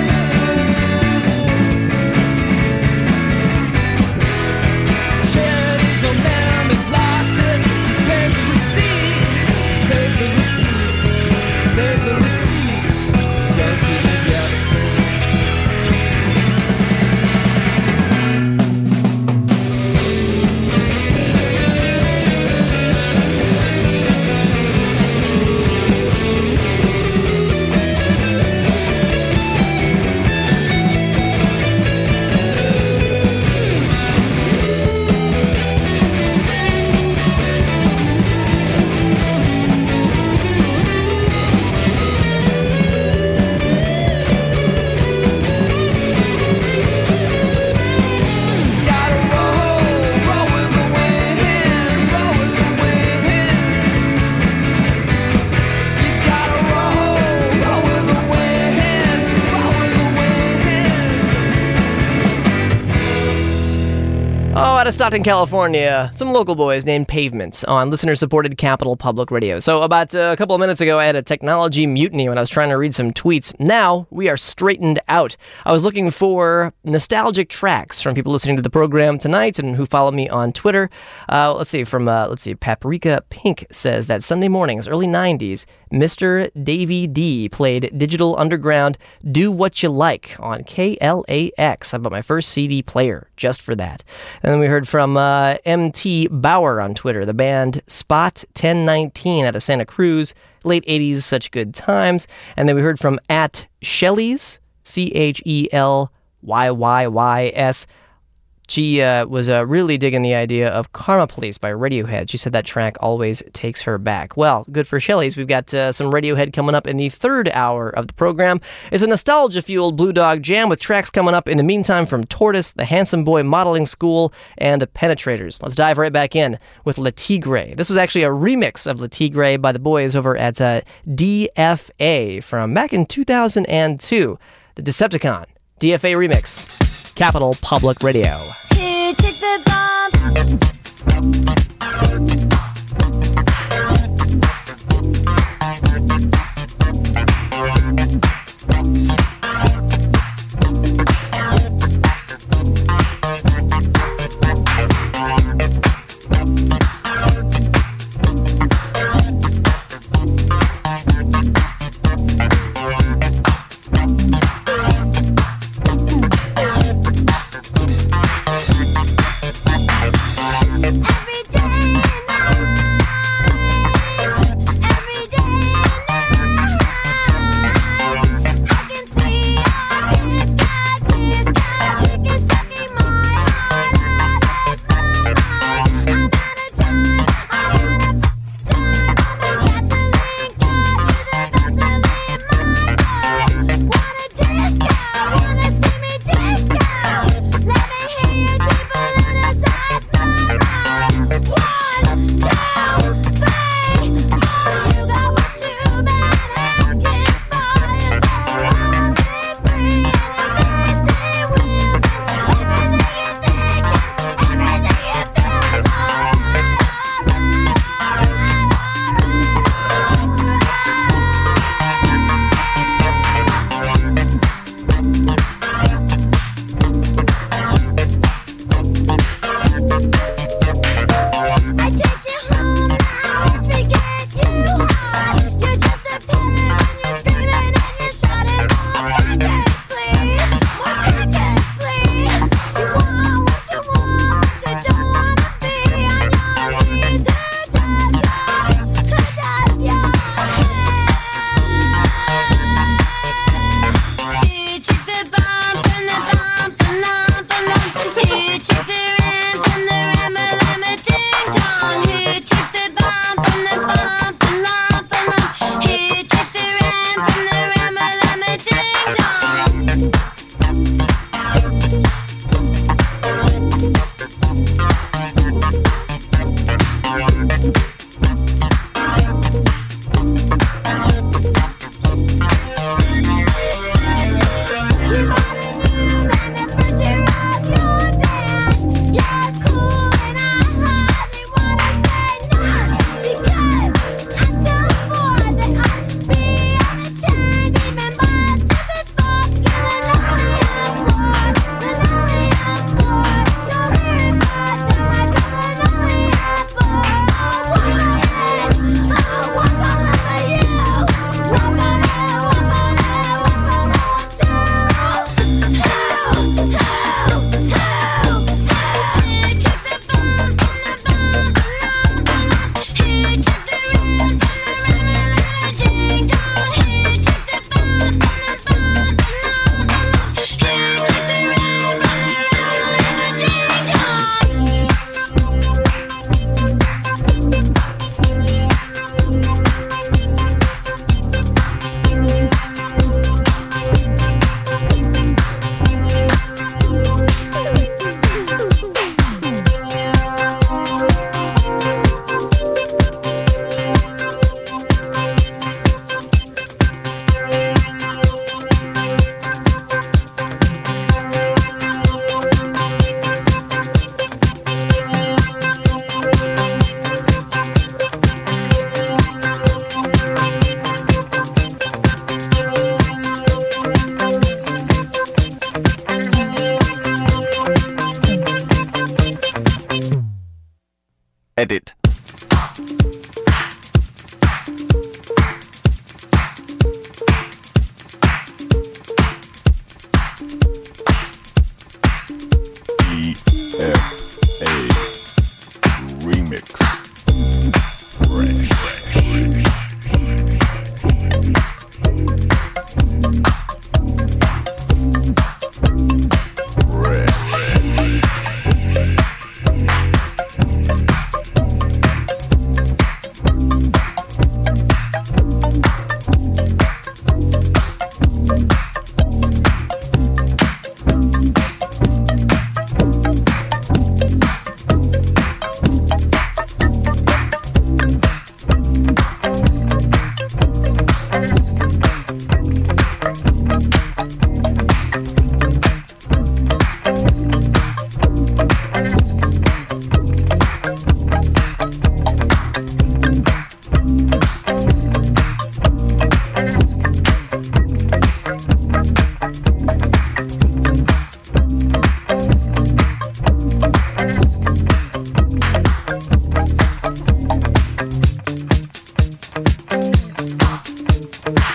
wind. Charity's momentum is lost it. Save the receipt, save the receipt, save the receipt. Don't keep me guessing. Gotta roll, roll with the wind, roll with the wind. You gotta roll, roll with the wind, roll with the wind. Oh, out of Stockton, California, some local boys named Pavement on listener-supported Capital Public Radio. So about a couple of minutes ago, I had a technology mutiny when I was trying to read some tweets. Now, we are straightened out. I was looking for nostalgic tracks from people listening to the program tonight and who follow me on Twitter. Let's see, Paprika Pink says that Sunday mornings, early 90s, Mr. Davey D played Digital Underground Do What You Like on KLAX. I bought my first CD player just for that. And then we heard from MT Bauer on Twitter, the band Spot 1019 out of Santa Cruz, late 80s, such good times. And then we heard from @Shelley's CHELYYYS. She was really digging the idea of Karma Police by Radiohead. She said that track always takes her back. Well, good for Shelley's. We've got some Radiohead coming up in the third hour of the program. It's a nostalgia-fueled Blue Dog Jam with tracks coming up in the meantime from Tortoise, the Handsome Boy Modeling School, and the Penetrators. Let's dive right back in with Le Tigre. This is actually a remix of Le Tigre by the boys over at DFA from back in 2002. The Decepticon DFA remix. Capital Public Radio. Here, take the bomb.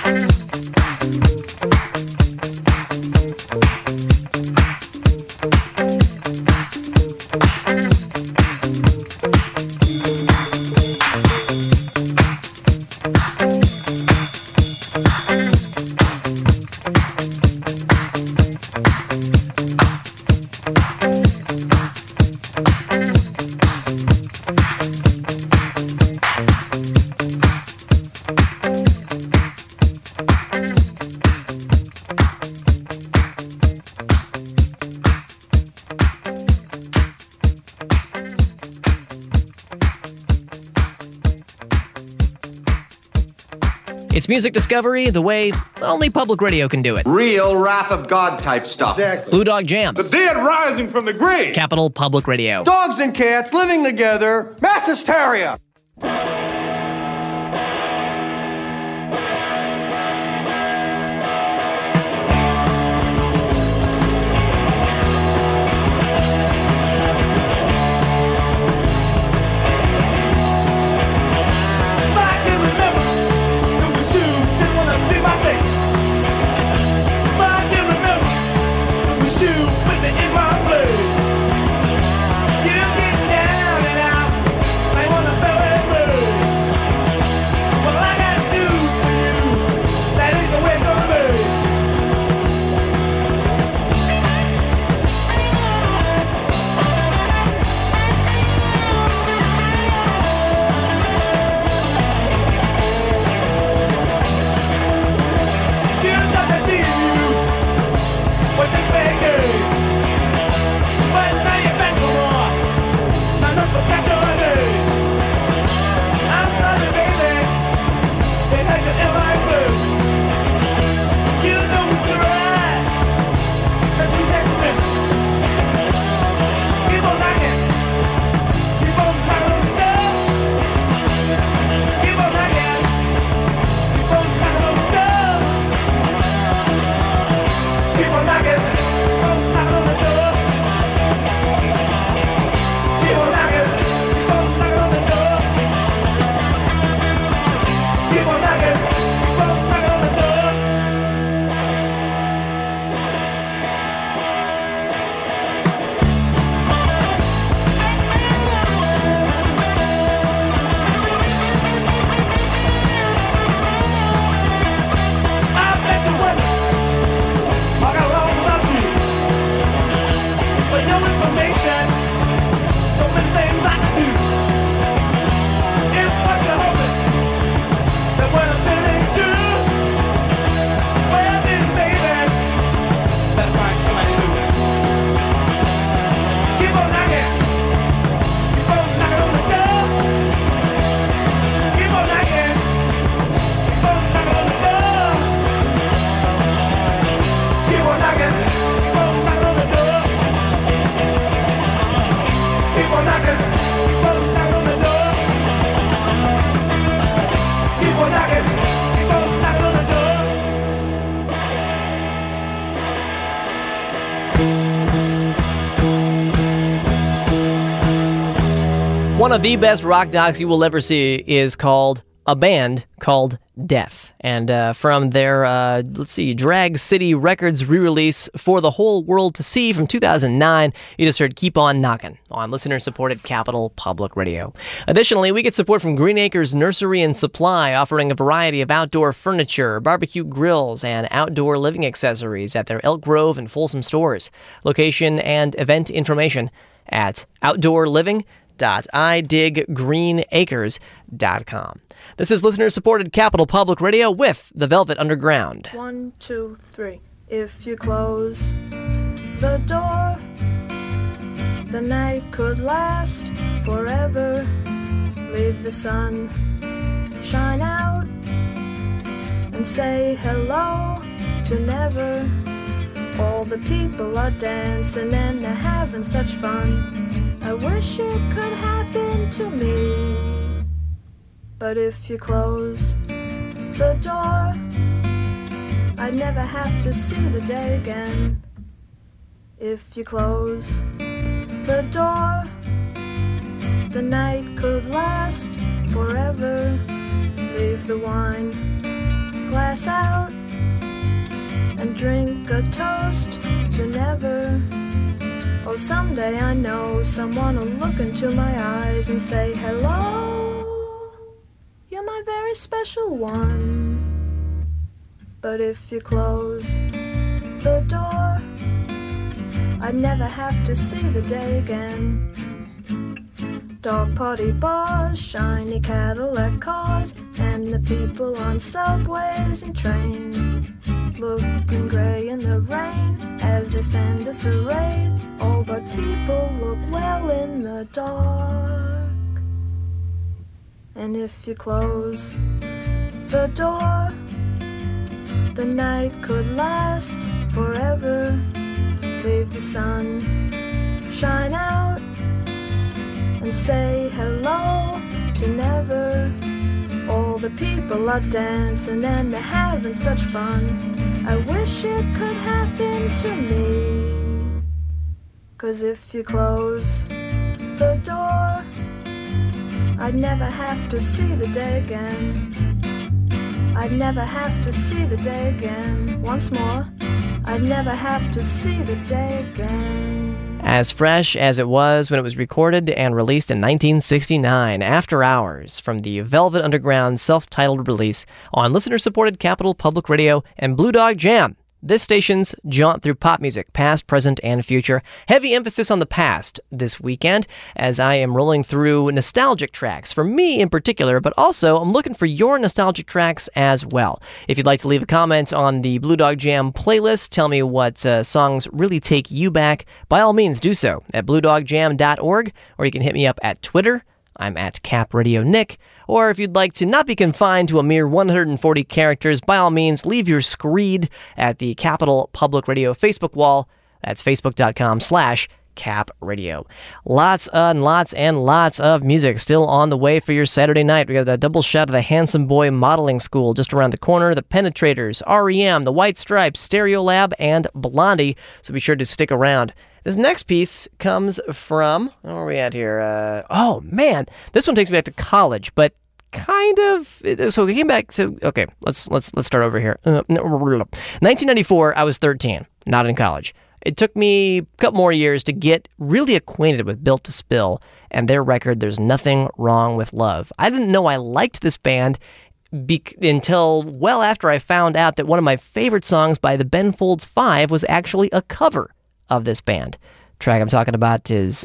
It's music discovery the way only public radio can do it. Real wrath of God type stuff. Exactly. Blue Dog Jam. The dead rising from the grave. Capital Public Radio. Dogs and cats living together. Mass hysteria. One of the best rock docs you will ever see is called A Band Called Death. And from their, Drag City Records re-release For the Whole World to See from 2009, you just heard Keep On Knockin' on listener-supported Capital Public Radio. Additionally, we get support from Green Acres Nursery and Supply, offering a variety of outdoor furniture, barbecue grills, and outdoor living accessories at their Elk Grove and Folsom stores. Location and event information at outdoorliving.idiggreenacres.com. This is listener-supported Capital Public Radio with the Velvet Underground. 1, 2, 3. If you close the door, the night could last forever. Leave the sun shine out and say hello to never. All the people are dancing and they're having such fun. I wish it could happen to me. But if you close the door, I'd never have to see the day again. If you close the door, the night could last forever. Leave the wine glass out and drink a toast to never. Oh, someday I know someone will look into my eyes and say, hello, you're my very special one. But if you close the door, I'd never have to see the day again. Dog party bars, shiny Cadillac cars, and the people on subways and trains, looking gray in the rain as they stand disarrayed. Oh, but people look well in the dark. And if you close the door, the night could last forever. Leave the sun shine out and say hello to never. All the people are dancing and they're having such fun. I wish it could happen to me. 'Cause if you close the door, I'd never have to see the day again. I'd never have to see the day again. Once more, I'd never have to see the day again. As fresh as it was when it was recorded and released in 1969, After Hours, from the Velvet Underground self-titled release on listener-supported Capital Public Radio and Blue Dog Jam. This station's jaunt through pop music, past, present, and future. Heavy emphasis on the past this weekend, as I am rolling through nostalgic tracks, for me in particular, but also I'm looking for your nostalgic tracks as well. If you'd like to leave a comment on the Blue Dog Jam playlist, tell me what songs really take you back, by all means do so at bluedogjam.org, or you can hit me up at Twitter. I'm at CapRadioNick. Or if you'd like to not be confined to a mere 140 characters, by all means, leave your screed at the Capital Public Radio Facebook wall. That's facebook.com/capradio. Lots and lots and lots of music still on the way for your Saturday night. We got a double shot of the Handsome Boy Modeling School just around the corner, the Penetrators, REM, the White Stripes, Stereolab, and Blondie. So be sure to stick around. This next piece comes from, where are we at here? Oh man, this one takes me back to college, but kind of. So we came back to, okay, let's start over here. 1994, I was 13, not in college. It took me a couple more years to get really acquainted with Built to Spill and their record, There's Nothing Wrong with Love. I didn't know I liked this band until well after I found out that one of my favorite songs by the Ben Folds Five was actually a cover of this band. Track I'm talking about is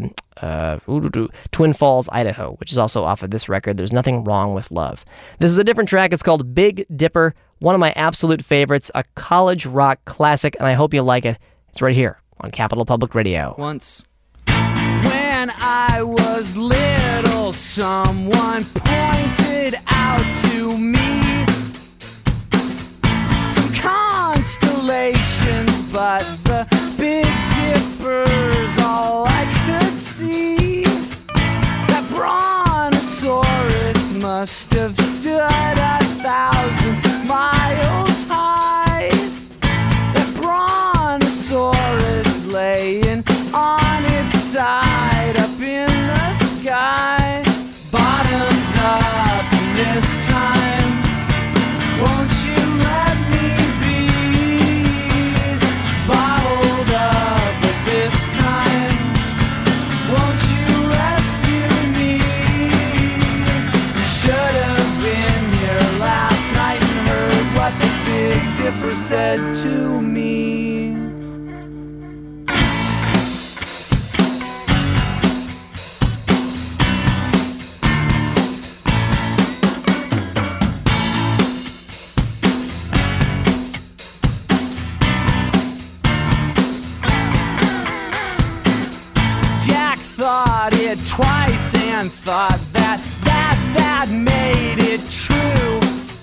Twin Falls, Idaho, which is also off of this record, There's Nothing Wrong with Love. This is a different track. It's called Big Dipper, one of my absolute favorites, a college rock classic, and I hope you like it. It's right here on Capital Public Radio. Once, when I was little, someone pointed out to me some constellations, but the Big Dipper's all I could see. That brontosaurus must have stood 1,000 miles high. That brontosaurus laying on its side up in the sky. Bottoms up this time. Won't you let me be bottled up this time? Won't you rescue me? You should have been here last night and heard what the Big Dipper said to me. Thought it twice and thought that made it true.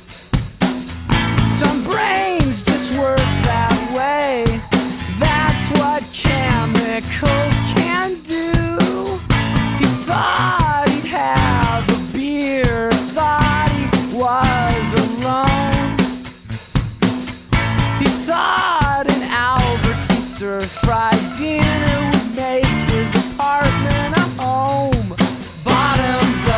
Some brains just work that way. That's what chemicals can do. He thought he'd have a beer, thought he was alone. He thought an Albertson stir-fried dinner would make his apartment a home. Bottoms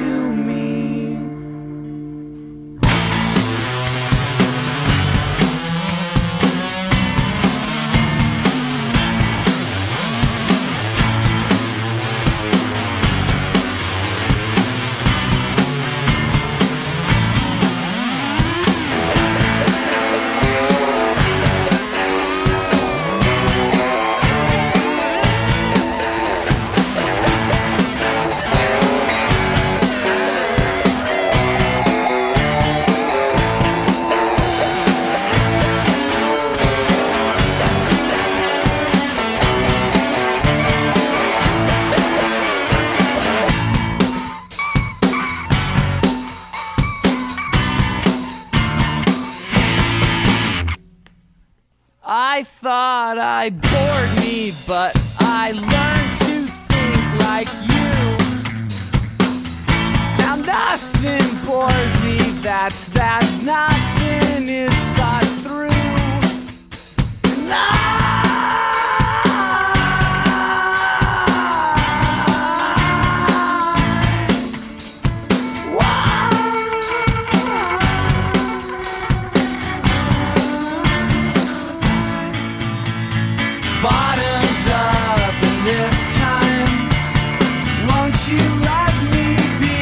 rescue me. I thought I bored me, but I learned to think like you. Now nothing bores me, that's that nothing is thought through. Bottoms up and this time, won't you let me be?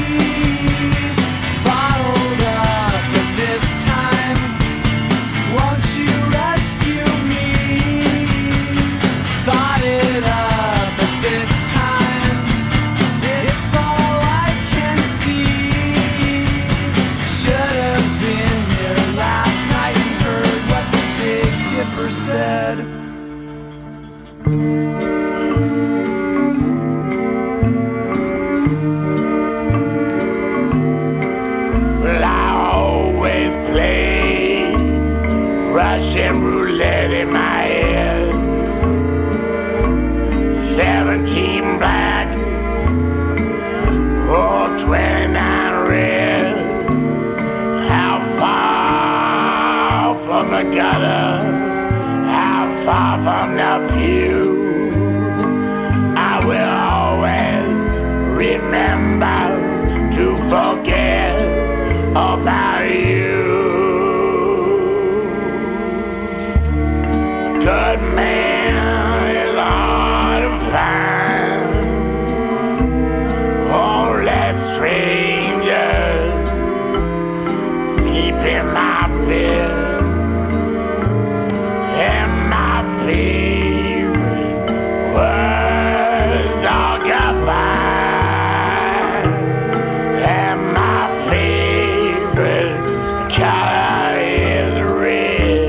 Bottled up and this time, won't you rescue me? Thought it up at this time, it's all I can see. Should have been here last night and heard what the Big Dipper said. Well, I always play Russian roulette in my head. 17 black or 29 red. How far from the gutter? How far from the pew? I will always remember to forget about you. Good man is hard to find. Only strangers sleep in my bed. And my favorite words are goodbye. And my favorite color is red.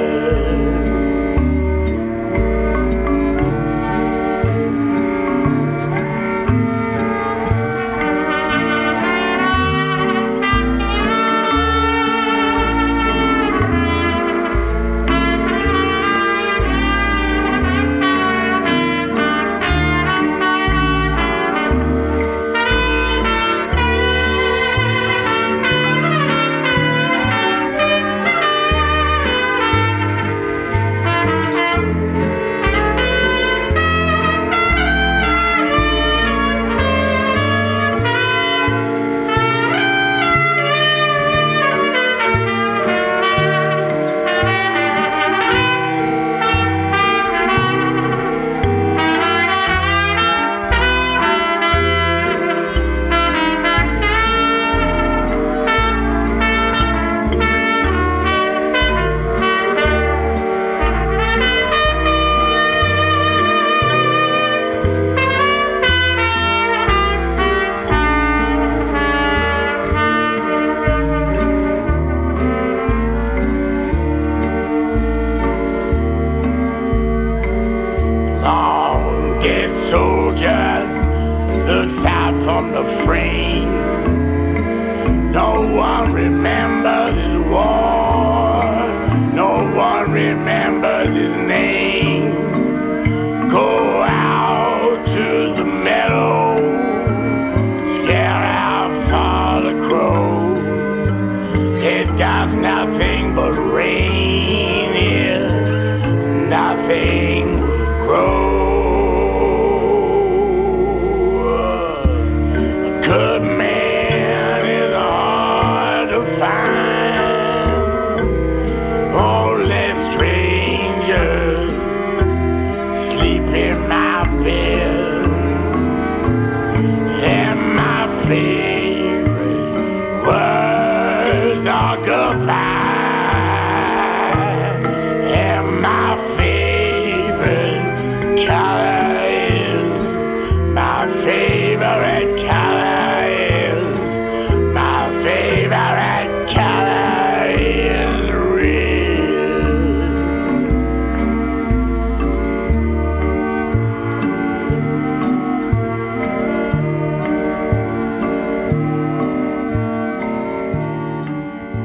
Long-dead soldier looks out from the frame. No one remembers his war. No one remembers his name. Go out to the meadow, scare out all the crows. It does nothing but rain here. Nothing grow. A good man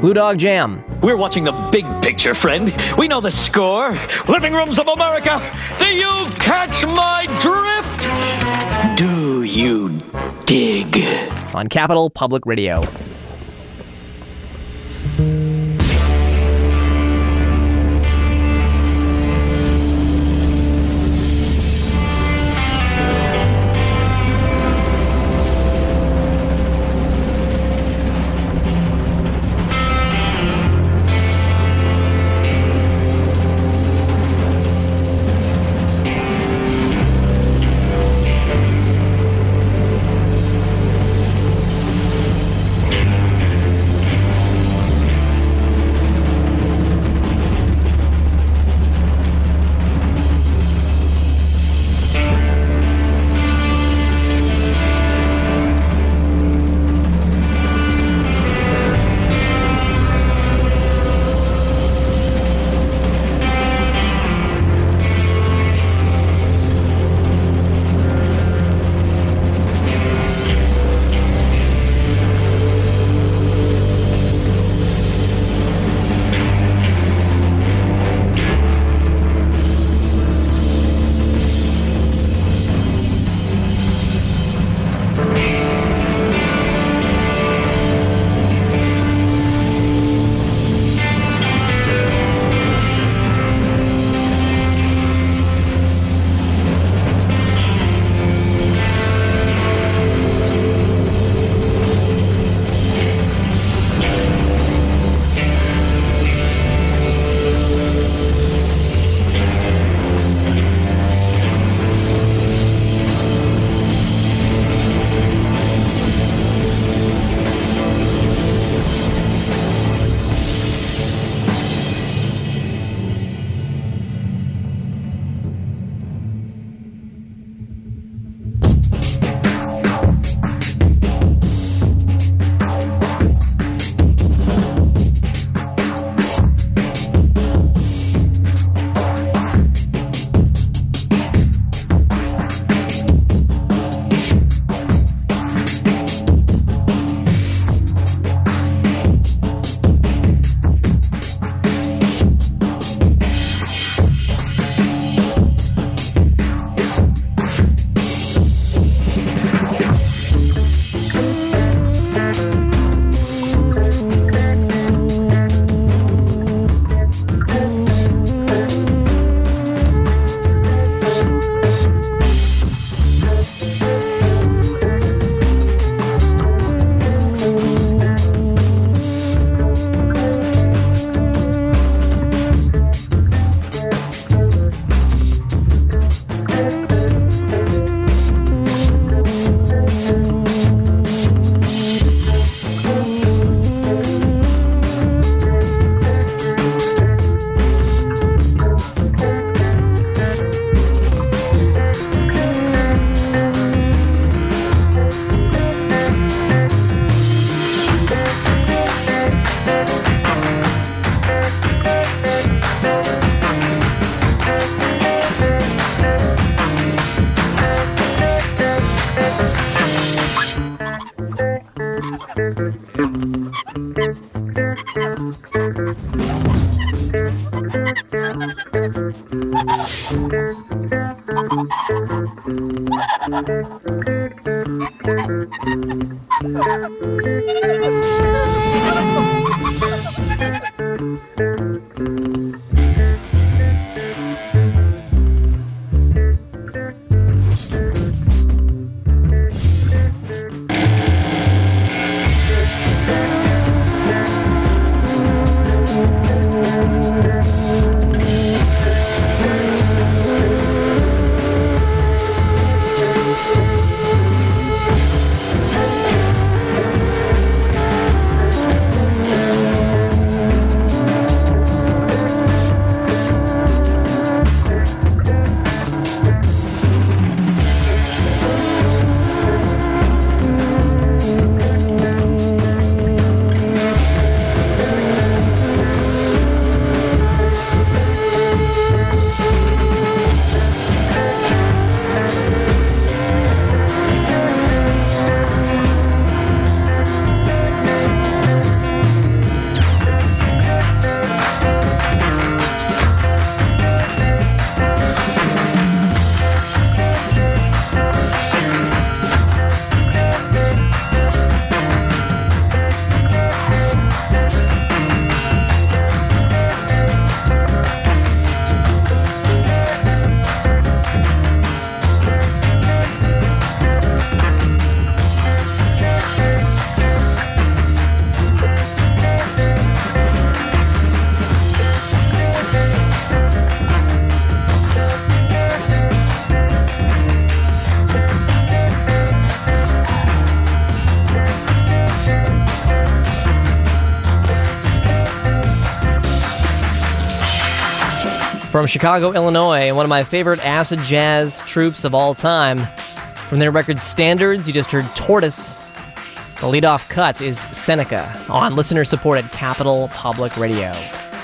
Blue Dog Jam. We're watching the big picture, friend. We know the score. Living rooms of America. Do you catch my drift? Do you dig? On Capital Public Radio. From Chicago, Illinois, one of my favorite acid jazz troops of all time. From their record Standards, you just heard Tortoise. The leadoff cut is Seneca on listener-supported Capital Public Radio.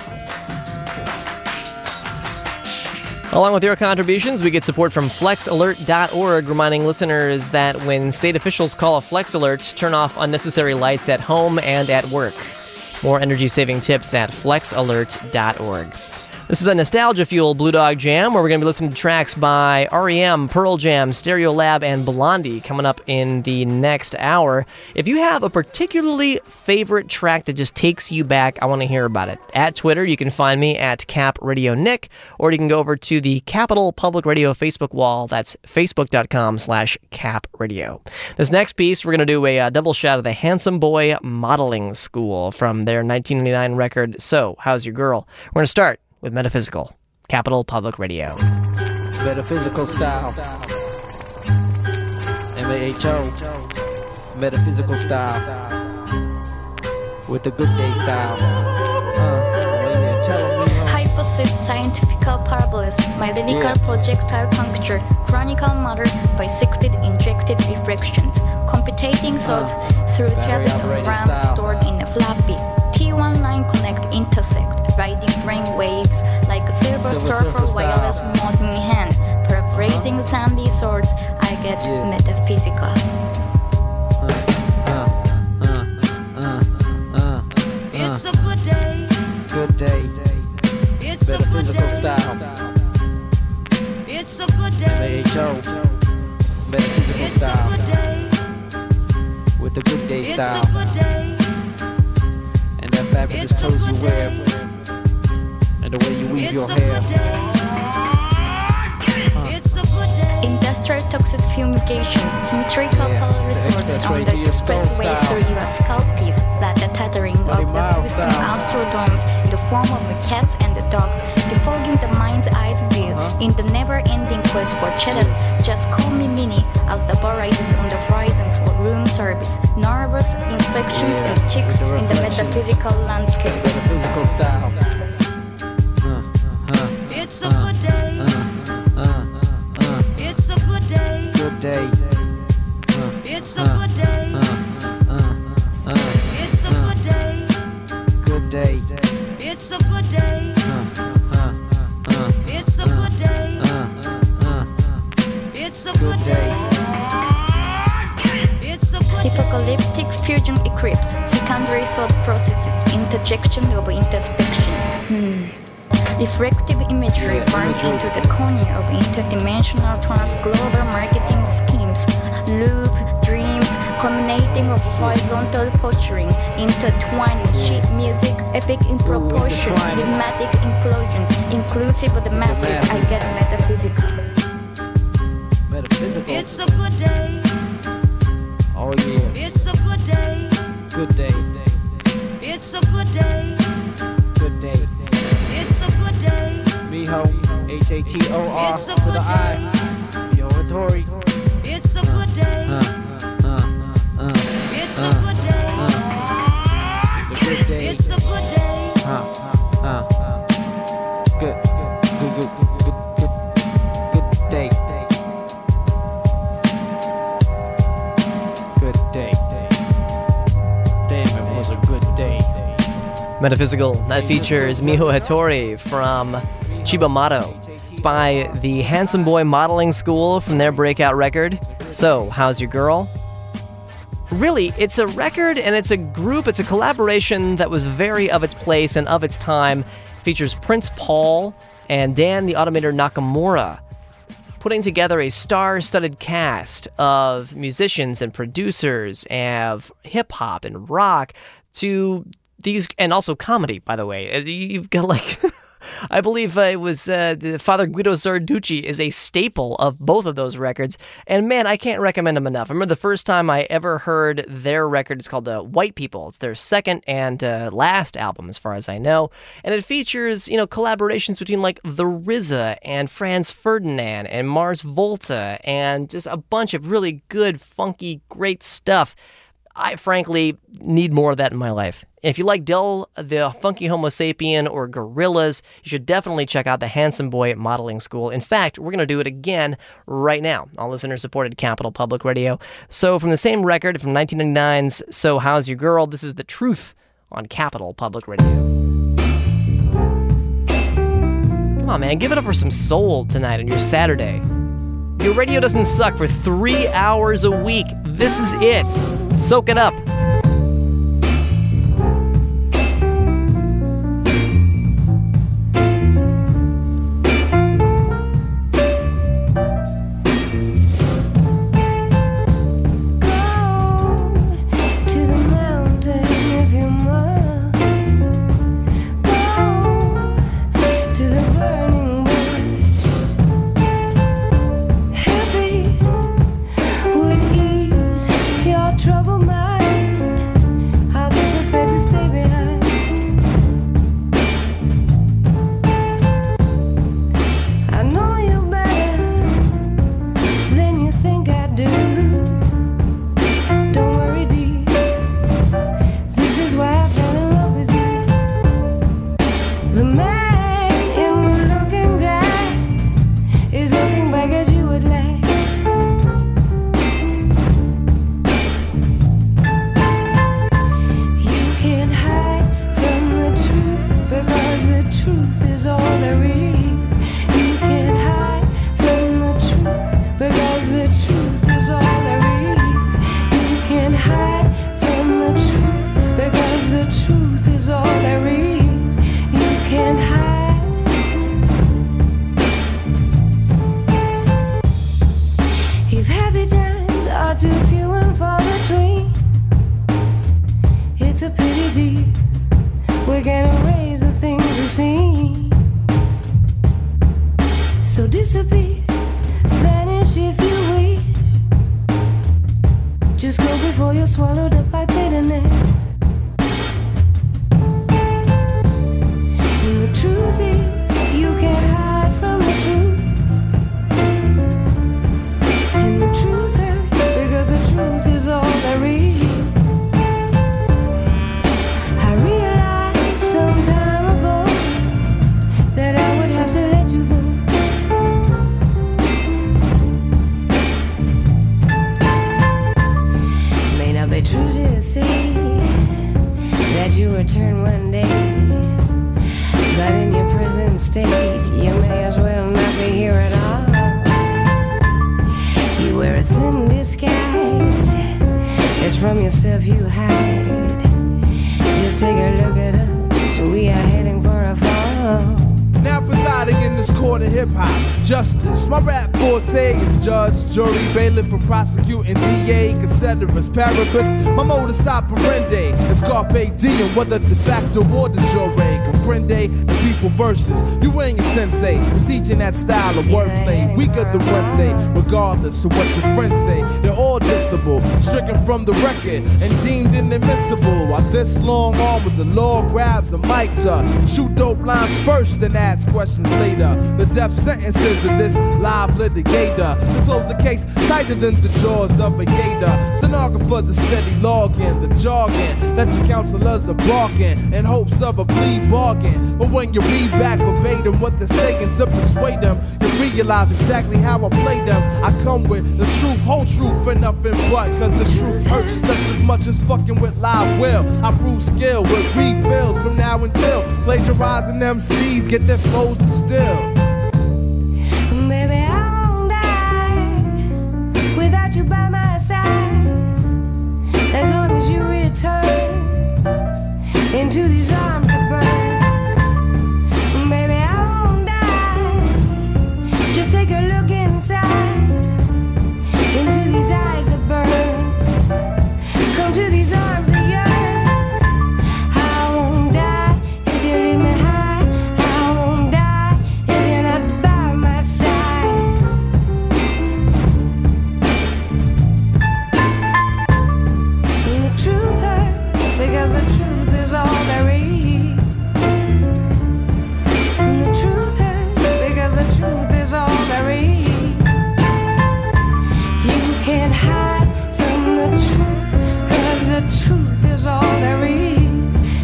Along with your contributions, we get support from FlexAlert.org, reminding listeners that when state officials call a Flex Alert, turn off unnecessary lights at home and at work. More energy-saving tips at FlexAlert.org. This is a Nostalgia Fuel Blue Dog Jam, where we're going to be listening to tracks by R.E.M., Pearl Jam, Stereolab, and Blondie coming up in the next hour. If you have a particularly favorite track that just takes you back, I want to hear about it. At Twitter, you can find me at Cap Radio Nick, or you can go over to the Capital Public Radio Facebook wall. That's facebook.com/Cap Radio. This next piece, we're going to do a double shot of the Handsome Boy Modeling School from their 1999 record, So, How's Your Girl? We're going to start with Metaphysical, Capital Public Radio. Metaphysical style. MAHO. Metaphysical style. With the good day style. Hypothesis, scientific parabolas, my lyrical projectile puncture, chronicle matter, bisected injected reflections, computating thoughts through threads of RAM stored in a floppy. T1 line connect intersect, riding brain waves like a silver surfer wireless mode in hand. Paraphrasing sandy swords, I get metaphysical. It's a good day. Good day. It's metaphysical a good day. style. It's a good day. MAHO. Metaphysical It's style. a good day. With the good day It's style. a good day. And that fabulous clothes you wear. And the way you weave your hair. Industrial toxic fumigation, symmetrical color resorts on the expressway through your skull piece, that the tethering of the Houston Astrodomes in the form of the cats and the dogs, defogging the mind's eyes view in the never-ending quest for cheddar. Just call me Minnie, as the bar rises on the horizon for room service. Nervous infections and chicks in the metaphysical landscape. Metaphysical style. It's a good day. It's a good day. Good day. It's a good day. It's a good day. Good day. It's a good day. It's a good day. It's a good day. It's a good Apocalyptic fusion eclipse, secondary thought processes, interjection of introspection. Reflective imagery burned into the corner of interdimensional trans-global marketing schemes. Loop, dreams, culminating of horizontal posturing, intertwining sheet music, epic in proportion, rhythmic implosions, inclusive of the masses. I get metaphysical. Metaphysical. It's a good day. Oh yeah. It's a good day. Good day. It's a good day. Good day. It's a good day. Miho. HATOR to the I. Yo, Tori. It's a good day. It's a good day. It's a good day. It's a good day. Good day. Good day. Damn, it was a good day. Metaphysical, that features Miho Hattori from Chibamato. It's by the Handsome Boy Modeling School from their breakout record, So, How's Your Girl? Really, it's a record and it's a group, it's a collaboration that was very of its place and of its time. It features Prince Paul and Dan the Automator Nakamura, putting together a star-studded cast of musicians and producers of hip-hop and rock to these, and also comedy, by the way. You've got like, I believe it was Father Guido Sarducci is a staple of both of those records. And man, I can't recommend them enough. I remember the first time I ever heard their record. It's called White People. It's their second and last album, as far as I know. And it features, collaborations between like The RZA and Franz Ferdinand and Mars Volta and just a bunch of really good, funky, great stuff. I frankly need more of that in my life. If you like Del the Funky Homo Sapien or Gorillaz, you should definitely check out the Handsome Boy Modeling School. In fact, we're going to do it again right now on listener-supported Capital Public Radio. So from the same record from 1999's So How's Your Girl, this is The Truth on Capital Public Radio. Come on, man, give it up for some soul tonight on your Saturday. Your radio doesn't suck for 3 hours a week. This is it. Soak it up. Trouble mind, I'll be prepared to stay behind. I know you better than you think I do. Don't worry, dear, this is why I fell in love with you. The man in the looking glass is looking back as you would like. Truth is all there is. You can't hide from the truth because the truth is all there is. You can't hide from the truth because the truth is all there is. You can't hide. If happy times are too few and far between, it's a pity, dear, we can't erase the things we've seen. So disappear, vanish if you wish. Just go before you're swallowed up by bitterness. And the truth is, you can't hide from the truth. And the truth hurts because the truth is all there is. I realized some time ago that I would have to let you go. May not be true to say that you return one day, but in your present state, you may as well not be here at all. You wear a thin disguise, it's from yourself you hide. Just take a look at us, we are heading for a fall. Now presiding in this court of hip-hop justice, my rap forte is judge, jury, bailiff, and prosecuting DA, considerus, paraphrase. My modus operandi is carpe diem, whether de facto or de jure. Comprende the people versus you ain't your sensei. We're teaching that style of wordplay, weaker than Wednesday, regardless of what your friends say. They're all dissable, stricken from the record and deemed inadmissible. While this long arm with the law grabs a mic to shoot dope lines first and ask questions later. The death sentences of this live litigator to close the case tighter than the jaws of a gator. Stenographers are steady logging the jargon that your counselors are barking in hopes of a plea bargain. But when you read back verbatim what they're saying to persuade them, you realize exactly how I play them. I come with the truth, whole truth, and nothing but. Cause the truth hurts just as much as fucking with live will. I prove skill with refills from now until plagiarizing MCs get their flows distilled. Baby, I won't die without you by my side. As long as you return into these arms that burn. Baby, I won't die. Just take a look inside into these eyes that burn. Come to these arms that yearn. I won't die if you leave me high. I won't die if you're not by my side. And the truth hurts because the truth is all there is. And the truth hurts because the truth is all there is. You can't hide from the truth, cause the truth is all there is.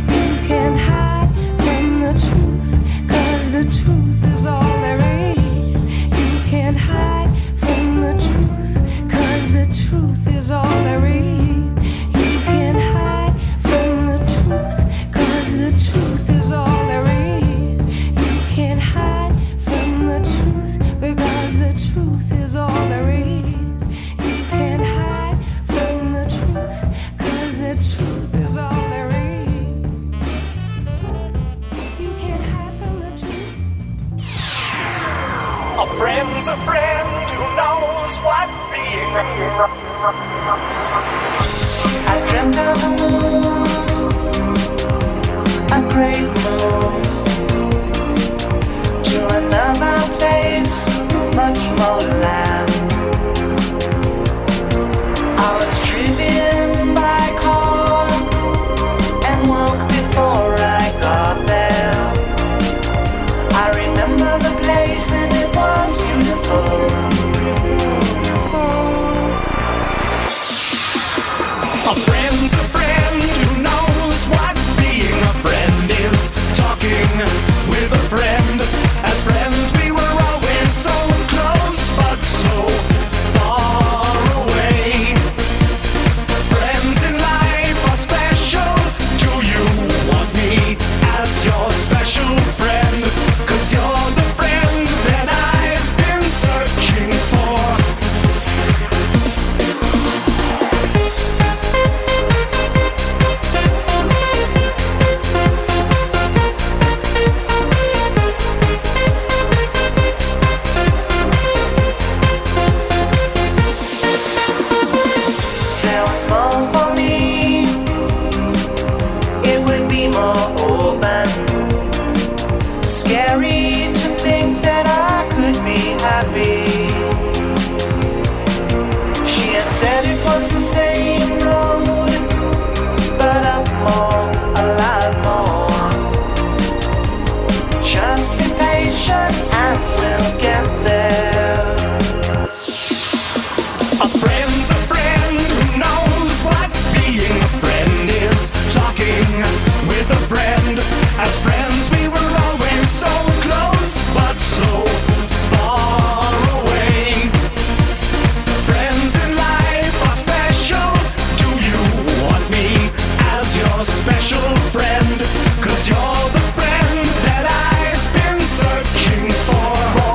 friend's a friend who knows what being. I dreamt of a move, a great move, to another place with much more land. I was driven by car and woke before I got there. I remember the place and it was beautiful. A friend's a friend who knows what being a friend is. Talking with a friend. As friends we were always so close but so far away. Friends in life are special. Do you want me as your special friend? 'Cause you're the friend that I've been searching for. There was more for me. It would be more open. Scary to think that I could be happy. She had said it was the same road, but up more, a lot more. Just be patient and we'll get there. A friend's a friend who knows what being a friend is. Talking with a friend. As friends we were always so close but so far away. Friends in life are special. Do you want me as your special friend? 'Cause you're the friend that I've been searching for.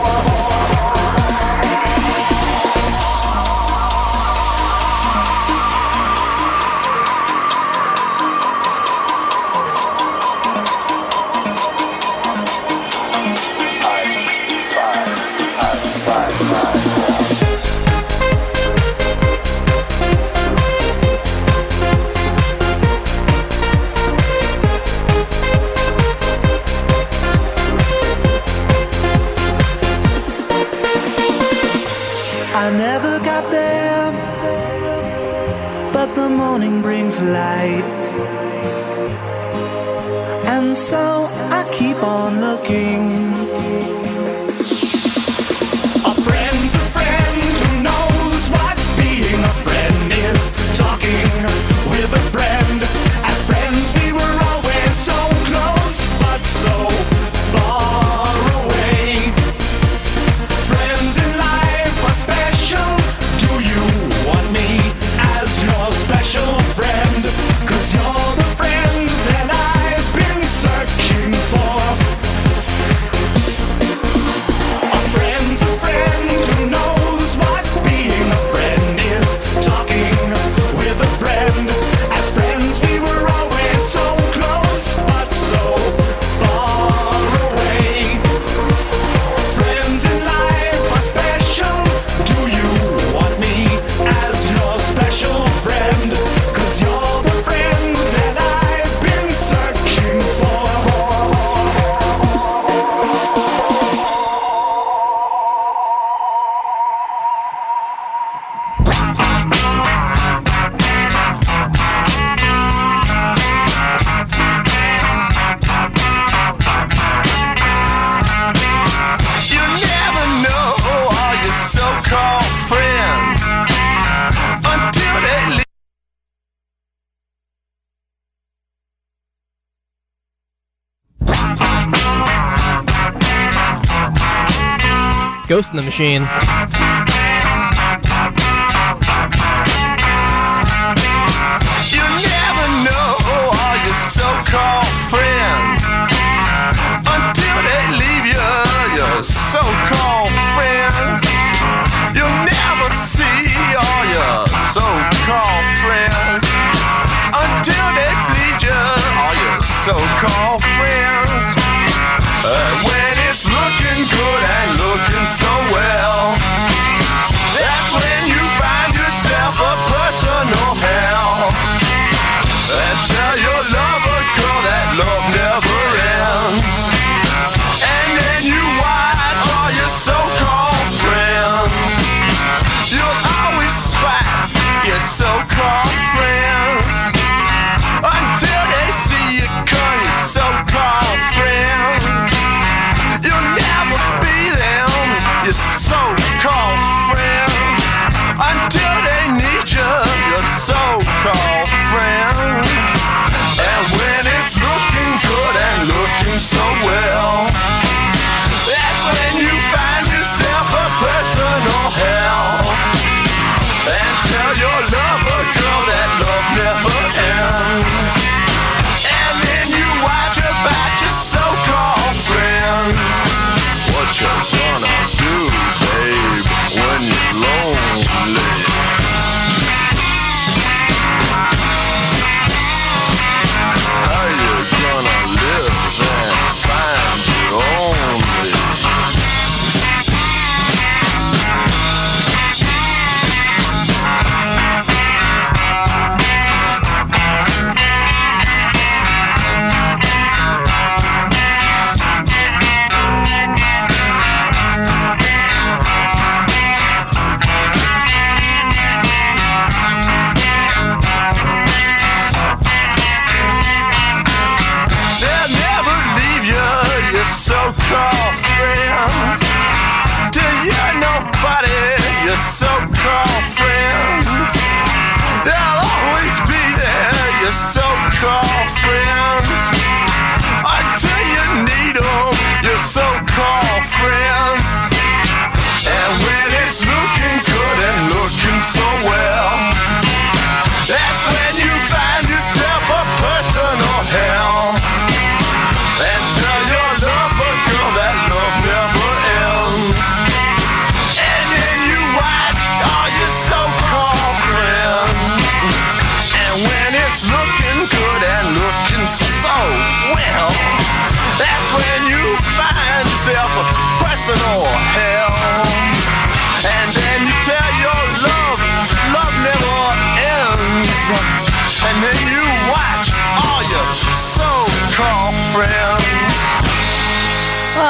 I never got there, but the morning brings light. And so I keep on looking. A friend's a friend who knows what being a friend is. Talking with a friend. As friends we were always so close but so far away. Friends in life are special. Do you want me as your special friend? 'Cause you're the friend that I've been searching for. A friend's a friend who knows what being a friend is. Talking with a friend. As friends we were always so close but so far away. Friends in life are special. Do you want me as your special friend? 'Cause you're the friend that I've been searching for. You never know all your so-called friends until they leave. Ghost in the Machine. You never know all your so-called friends until they leave you. Your so-called friends. You'll never see all your so-called friends until they bleed you. All your so-called friends. When it's looking good and looking so well.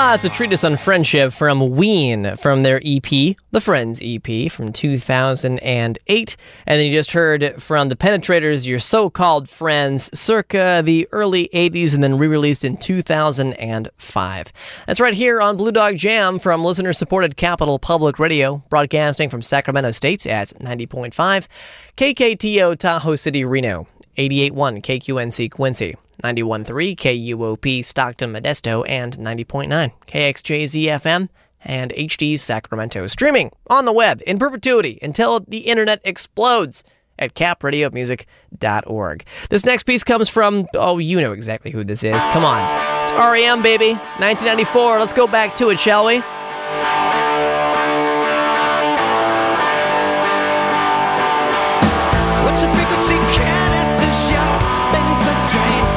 It's a treatise on friendship from Ween, from their EP, the Friends EP, from 2008. And then you just heard from the Penetrators, Your So-Called Friends, circa the early 80s, and then re-released in 2005. That's right here on Blue Dog Jam from listener-supported Capital Public Radio, broadcasting from Sacramento State at 90.5, KKTO Tahoe City, Reno, 88.1 KQNC Quincy, 91.3 KUOP Stockton Modesto, and 90.9 KXJZ-FM and HD Sacramento. Streaming on the web in perpetuity until the internet explodes at capradiomusic.org. This next piece comes from, oh, you know exactly who this is. Come on. It's R.E.M., baby. 1994. Let's go back to it, shall we? What's the frequency can at the shopping train?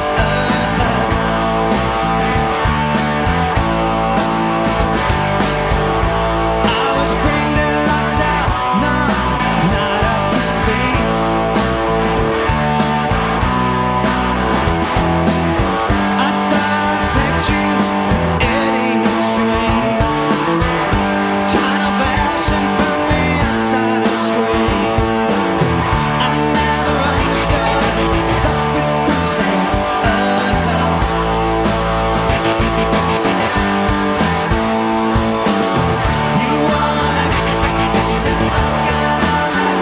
I was bringing it locked out, no, not up to speed. I thought I picked you, Eddie Street. Time of passion from the outside of the screen. I never understood the frequency. You wanna expect this since I got all my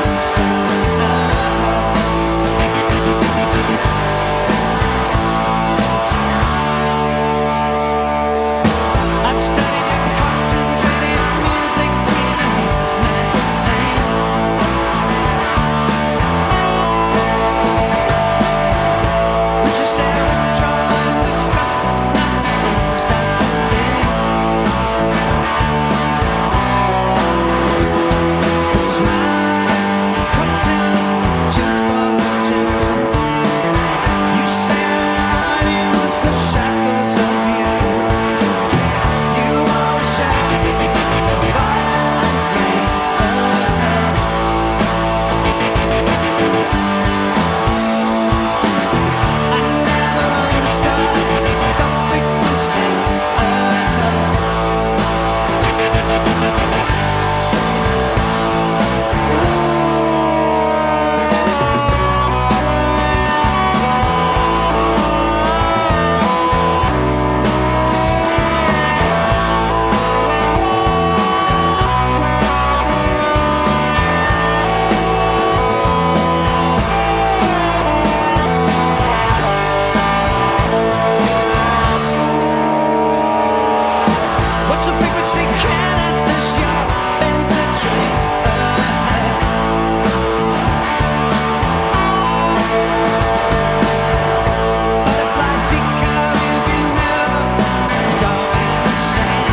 I've studied in cartoons, radio, music, TV news, magazine. We just had a draw and discuss, not the same as the smile, cartoon, tooth bubble too. You said I was the shackles of you. You always said violent rain. I never understood the frequency. What's the frequency can at the shopping train? Butterfly decal, rearview mirror, dog in the sand.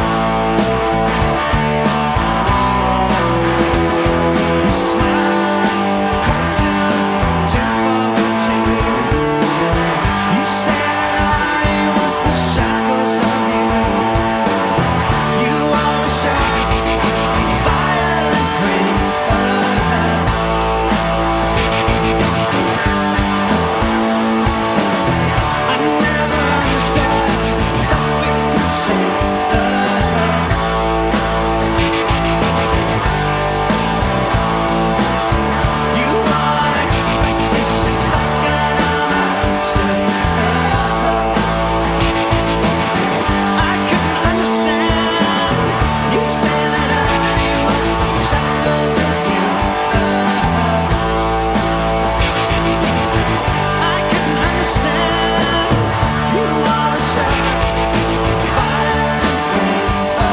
You smile, cartoon, tooth bubble too. You said I was the shackles of you. You always shout violent rain. I never understood the frequency. You wanna expect this shit's not gonna say. I couldn't understand. You said that I was the shackles of you. I couldn't understand. You always shout violent rain.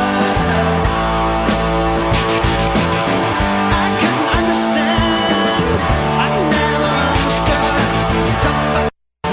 I couldn't understand. I never understood the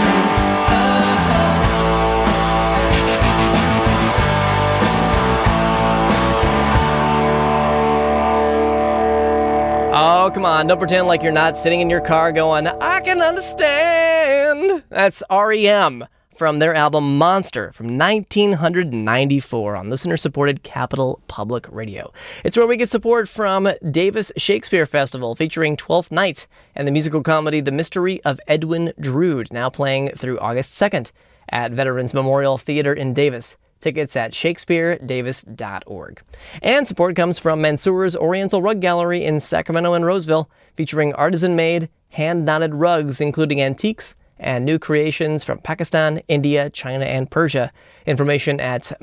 Oh, come on. Don't pretend like you're not sitting in your car going, I can understand. That's R.E.M. from their album Monster from 1994 on listener-supported Capital Public Radio. It's where we get support from Davis Shakespeare Festival featuring Twelfth Night and the musical comedy The Mystery of Edwin Drood, now playing through August 2nd at Veterans Memorial Theater in Davis. Tickets at shakespearedavis.org. And support comes from Mansour's Oriental Rug Gallery in Sacramento and Roseville, featuring artisan-made, hand-knotted rugs, including antiques and new creations from Pakistan, India, China, and Persia. Information at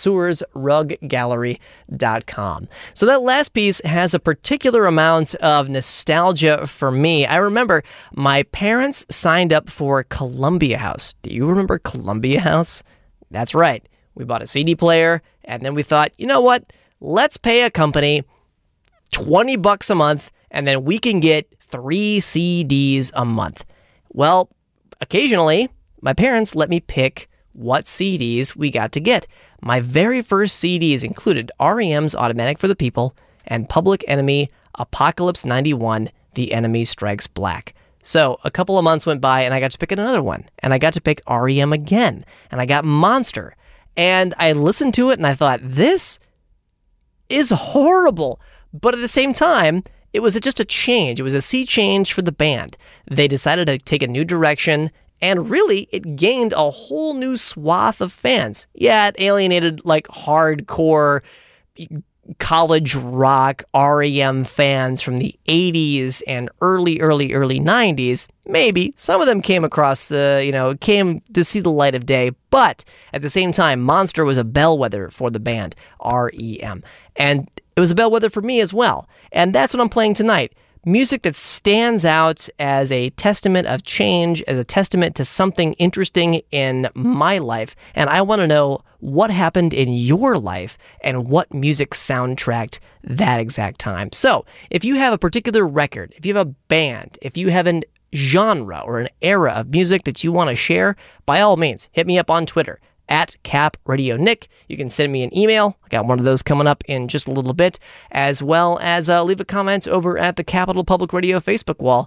mansoursruggallery.com. So that last piece has a particular amount of nostalgia for me. I remember my parents signed up for Columbia House. Do you remember Columbia House? That's right. We bought a CD player, and then we thought, you know what? Let's pay a company $20 a month, and then we can get 3 CDs a month. Well, occasionally, my parents let me pick what CDs we got to get. My very first CDs included REM's Automatic for the People and Public Enemy Apocalypse 91, The Enemy Strikes Black. So a couple of months went by and I got to pick another one. And I got to pick REM again. And I got Monster. And I listened to it and I thought, this is horrible. But at the same time, it was just a change. It was a sea change for the band. They decided to take a new direction, and really, it gained a whole new swath of fans. Yeah, it alienated like hardcore college rock REM fans from the 80s and early 90s. Maybe some of them came across came to see the light of day, but at the same time, Monster was a bellwether for the band, REM. And it was a bellwether for me as well. And that's what I'm playing tonight. Music that stands out as a testament of change, as a testament to something interesting in my life. And I want to know what happened in your life and what music soundtracked that exact time. So if you have a particular record, if you have a band, if you have an genre or an era of music that you want to share, by all means, hit me up on Twitter at Cap Radio Nick. You can send me an email. I got one of those coming up in just a little bit, as well as leave a comment over at the Capital Public Radio Facebook wall,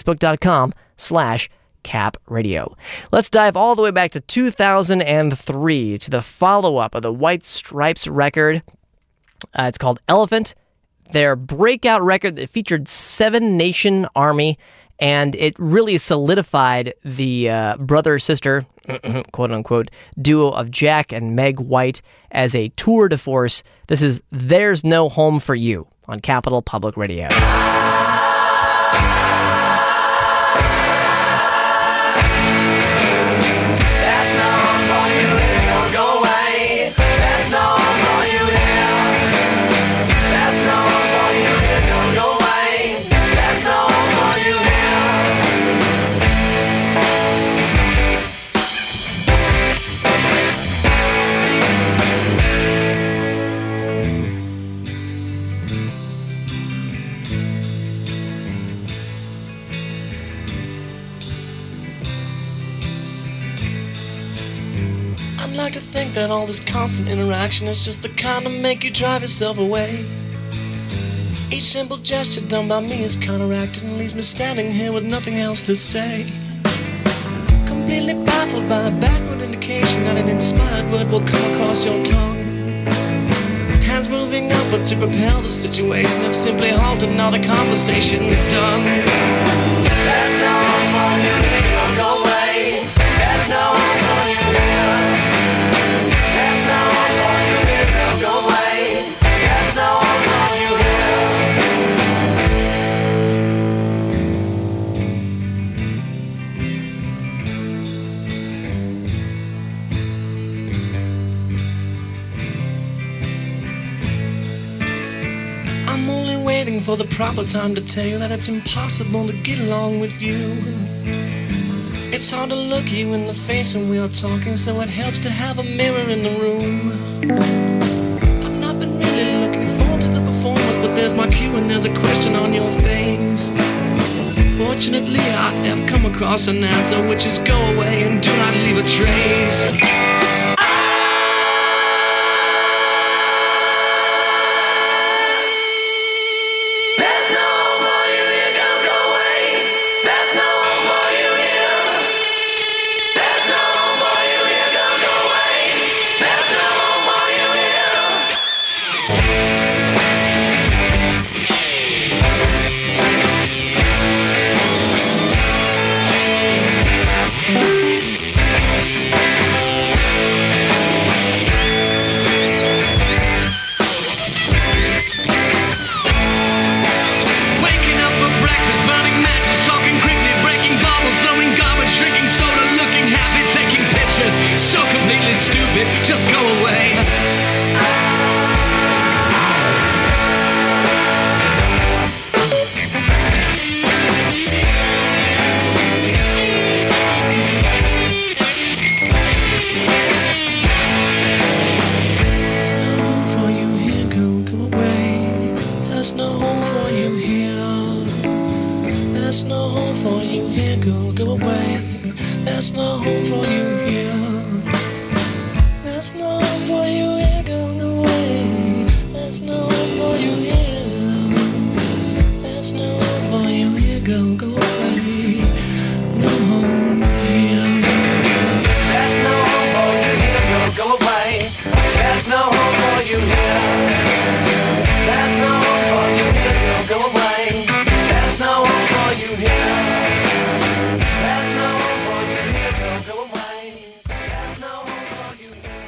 facebook.com/Cap Radio. Let's dive all the way back to 2003 to the follow-up of the White Stripes record. It's called Elephant, their breakout record that featured Seven Nation Army, and it really solidified the brother-sister, quote-unquote, duo of Jack and Meg White as a tour de force. This is There's No Home for You on Capital Public Radio. I'd like to think that all this constant interaction is just the kind to make you drive yourself away. Each simple gesture done by me is counteracted and leaves me standing here with nothing else to say. Completely baffled by a backward indication that an inspired word will come across your tongue. Hands moving up, but to propel the situation have simply halted, now the conversation's done. There's no one for you, don't go away. There's no one for you here. There's no one for you here, don't go away. There's no one for you I'm only waiting for the proper time to tell you that it's impossible to get along with you. It's hard to look you in the face when we are talking, so it helps to have a mirror in the room. I've not been really looking forward to the performance, but there's my cue and there's a question on your face. Fortunately, I have come across an answer, which is go away and do not leave a trace. it, just go away. There's no home for you here. There's no home for you here, girl, go away. There's no home for you here. There's no home for you here, girl, go away. There's no home for you here. There's no home for you here, girl, go away. No home here. There's no home for you here, girl, go away. There's no home for you here. There's no home for you here, girl, go away. There's no home for you here. There's no home for you here, girl, go away. There's no home for you here.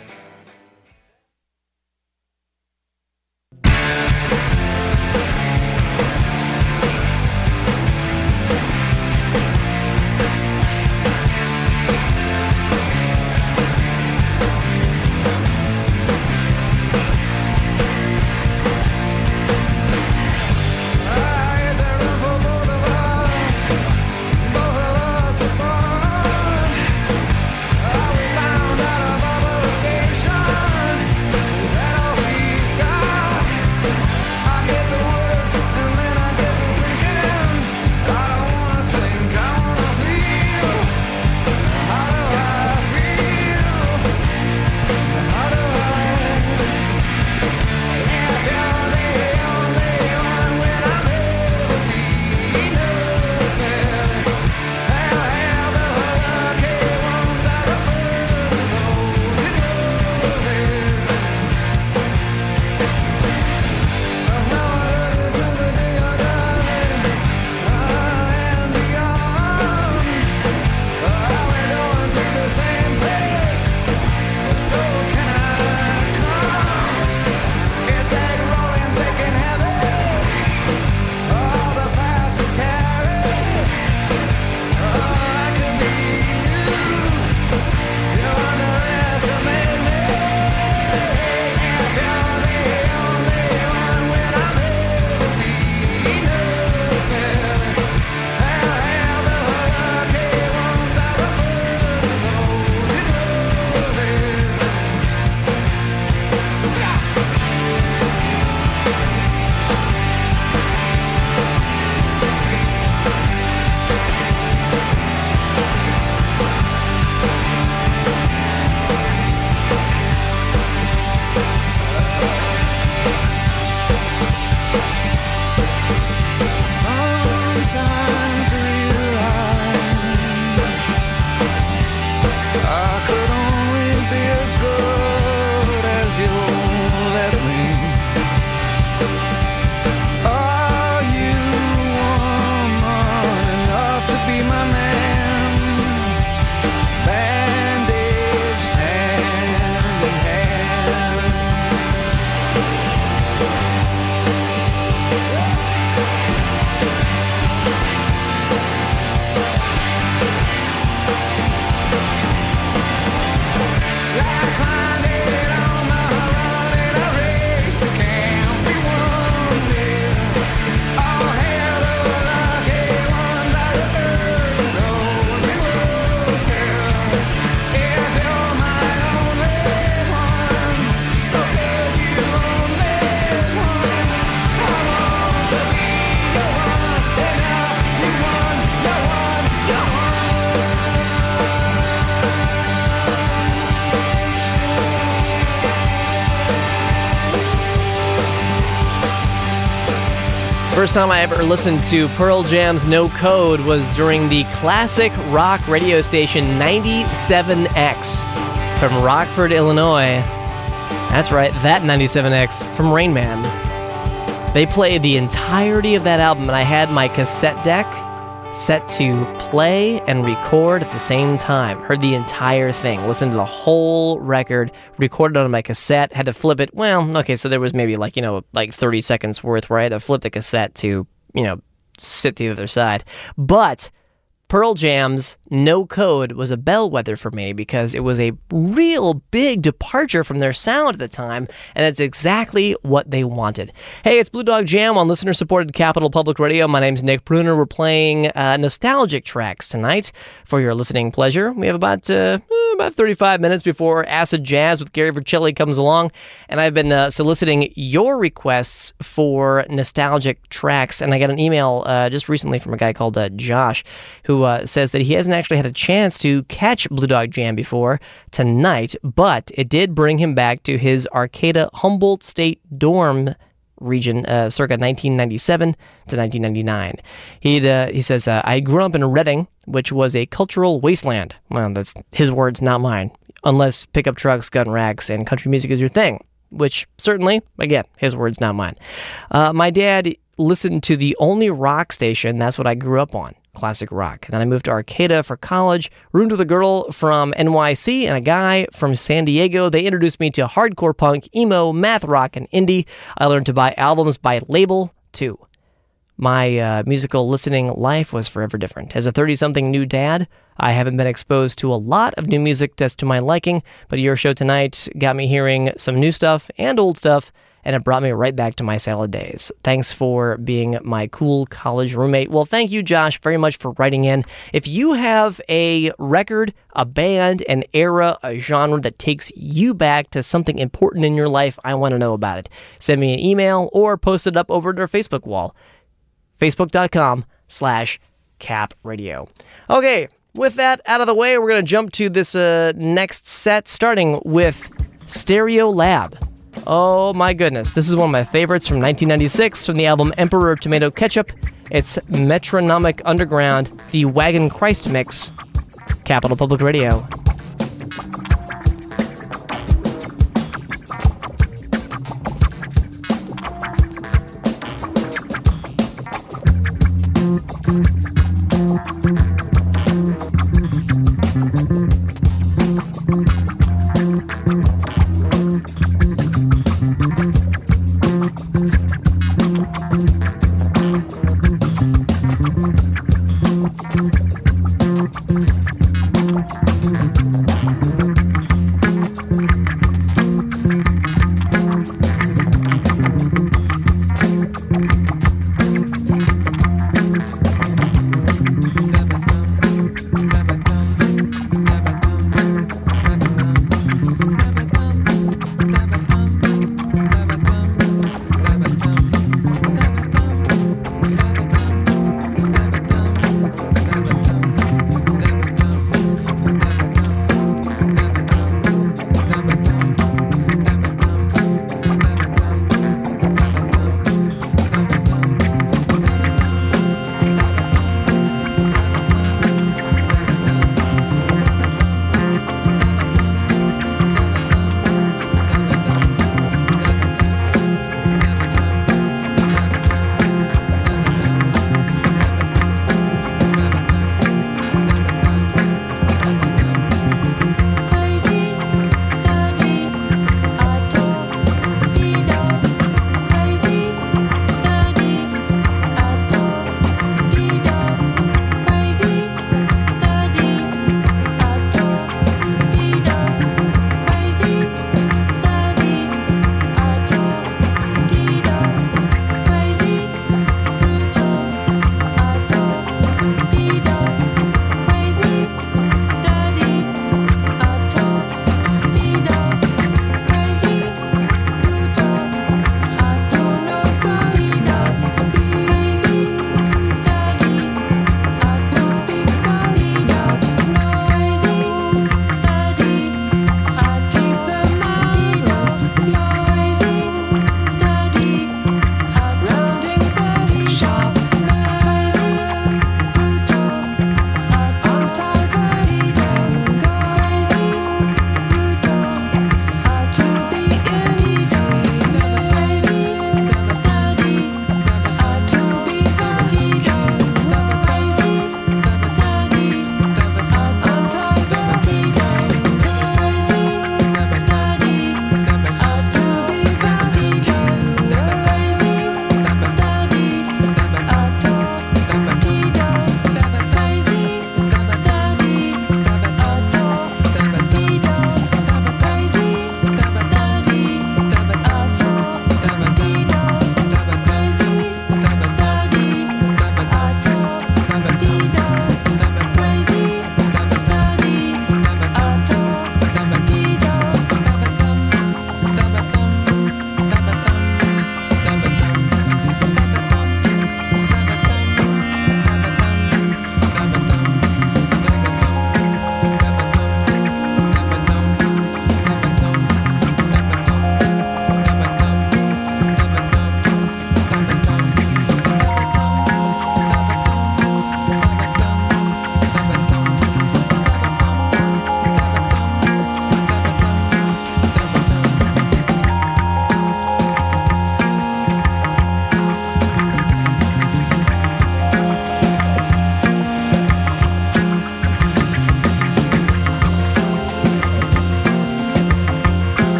First time I ever listened to Pearl Jam's No Code was during the classic rock radio station 97X from Rockford, Illinois. That's right, that 97X from Rain Man. They played the entirety of that album, and I had my cassette deck set to play and record at the same time. Heard the entire thing, listened to the whole record, recorded on my cassette, had to flip it. Well, okay, so there was maybe like 30 seconds worth where I had to flip the cassette to, sit the other side. But Pearl Jam's No Code was a bellwether for me because it was a real big departure from their sound at the time, and it's exactly what they wanted. Hey, it's Blue Dog Jam on listener-supported Capital Public Radio. My name's Nick Bruner. We're playing nostalgic tracks tonight for your listening pleasure. We have about 35 minutes before Acid Jazz with Gary Vercelli comes along, and I've been soliciting your requests for nostalgic tracks, and I got an email just recently from a guy called Josh, who says that he hasn't actually had a chance to catch Blue Dog Jam before tonight, but it did bring him back to his Arcata Humboldt State dorm region circa 1997 to 1999. He says, I grew up in Reading, which was a cultural wasteland. Well, that's his words, not mine. Unless pickup trucks, gun racks, and country music is your thing, which certainly, again, his words, not mine. My dad listened to the only rock station, that's what I grew up on, classic rock. And then I moved to Arcata for college, roomed with a girl from NYC and a guy from San Diego. They introduced me to hardcore punk, emo, math rock, and indie. I learned to buy albums by label, too. My musical listening life was forever different. As a 30-something new dad, I haven't been exposed to a lot of new music that's to my liking, but your show tonight got me hearing some new stuff and old stuff, and it brought me right back to my salad days. Thanks for being my cool college roommate. Well, thank you, Josh, very much for writing in. If you have a record, a band, an era, a genre that takes you back to something important in your life, I want to know about it. Send me an email or post it up over to our Facebook wall. Facebook.com/capradio. Okay, with that out of the way, we're going to jump to this next set, starting with Stereo Lab. Oh my goodness, this is one of my favorites from 1996 from the album Emperor Tomato Ketchup. It's Metronomic Underground, the Wagon Christ mix, Capital Public Radio.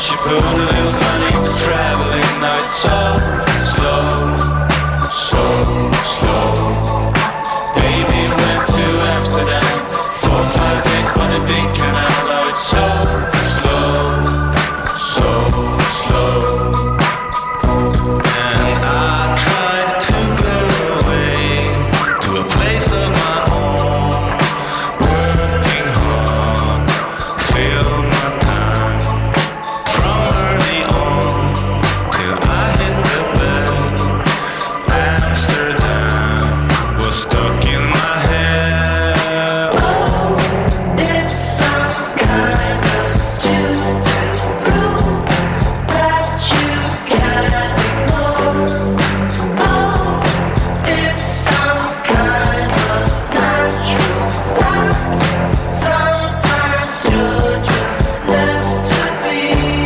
she put a little money to traveling. Now it's so slow, so slow. Baby went to Amsterdam 4 or 5 days by the big canal. Now it's so slow, so slow. And I tried to go away to a place of my own, working hard, fill my time from early on till I hit the bed. Amsterdam was stuck in my head. Oh, it's some kind of student rule that you can't ignore. Oh, it's some kind of natural law. Sometimes you're just left to be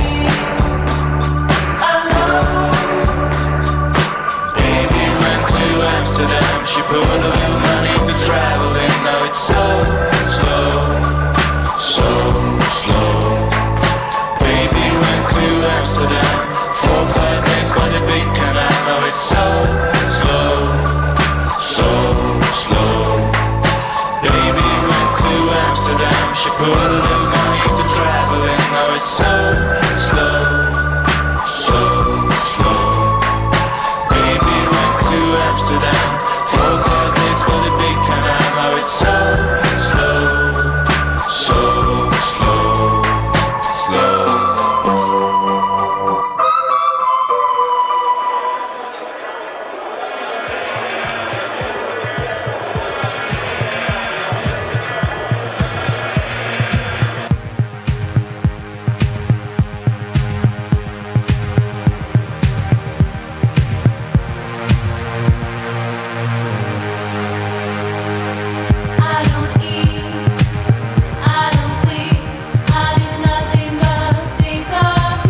alone. Baby went to Amsterdam. She put a little money to traveling. Now it's so slow, so slow. Baby went to Amsterdam 4 or 5 days by the big canal. Now it's so slow, so slow. Baby went to Amsterdam. She put a little money to traveling. Now it's so slow, so slow. Baby went to Amsterdam 4 or 5 days by the big canal. Now it's so slow, so slow, slow. I don't eat, I don't sleep, I do nothing but think of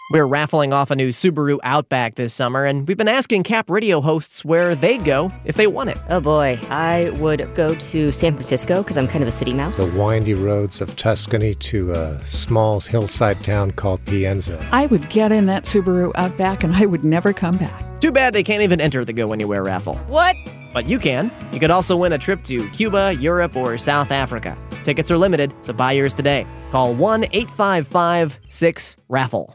We're raffling off a new Subaru Outback this summer, and we've been asking Cap Radio hosts where they'd go if they won it. Oh boy, I would go to San Francisco because I'm kind of a city mouse. The windy roads of Tuscany to a small hillside town called Pienza. I would get in that Subaru Outback and I would never come back. Too bad they can't even enter the Go Anywhere raffle. What? But you can. You could also win a trip to Cuba, Europe, or South Africa. Tickets are limited, so buy yours today. Call 1-855-6-RAFFLE.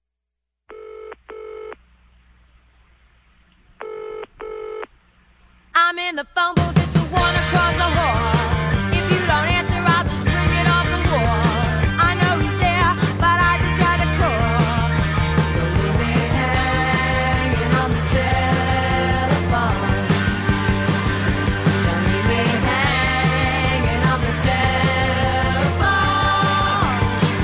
I'm in the phone booth, it's the one across the hall. If you don't answer, I'll just ring it off the wall. I know he's there, but I just try to call. Don't leave me hanging on the telephone. Don't leave me hanging on the telephone.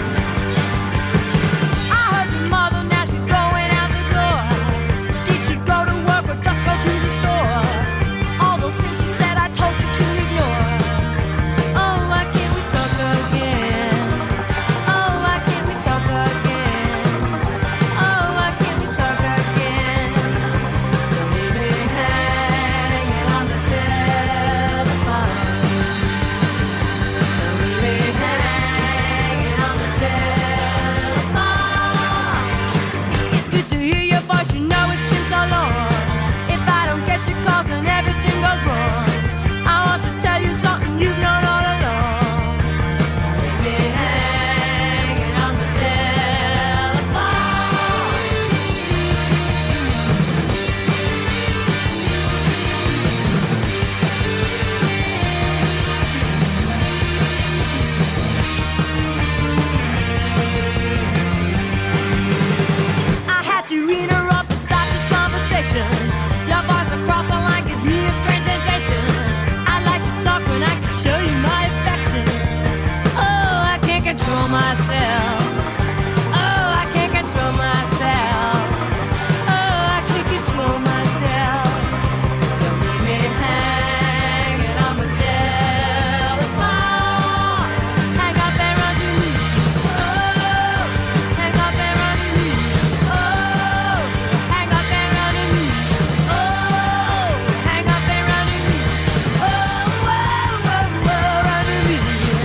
I heard your mother, now she's going out the door. Did she go to work or just go to the store? Things she said I told you to ignore. Oh, why can't we talk again? Oh, why can't we talk again? Oh, why can't we talk again? Don't leave me hanging on the telephone. Don't leave me hanging on the telephone. It's good to hear your voice, you know it's been so long. If I don't get your calls and everything goes wrong, I want to tell you something you've known all along. Leave me hanging on the telephone. I had to interrupt and stop this conversation. Your voice across the line gives me a strange sensation. I like to talk when I can show you my affection. Oh, I can't control myself. Oh, I can't control myself. Oh, I can't control myself. Don't leave me hanging on the telephone. Hang up and run to me. Oh, hang up and run to me. Oh, hang up and run to me. Hang up and run to me. Oh, whoa, whoa, whoa, run to me.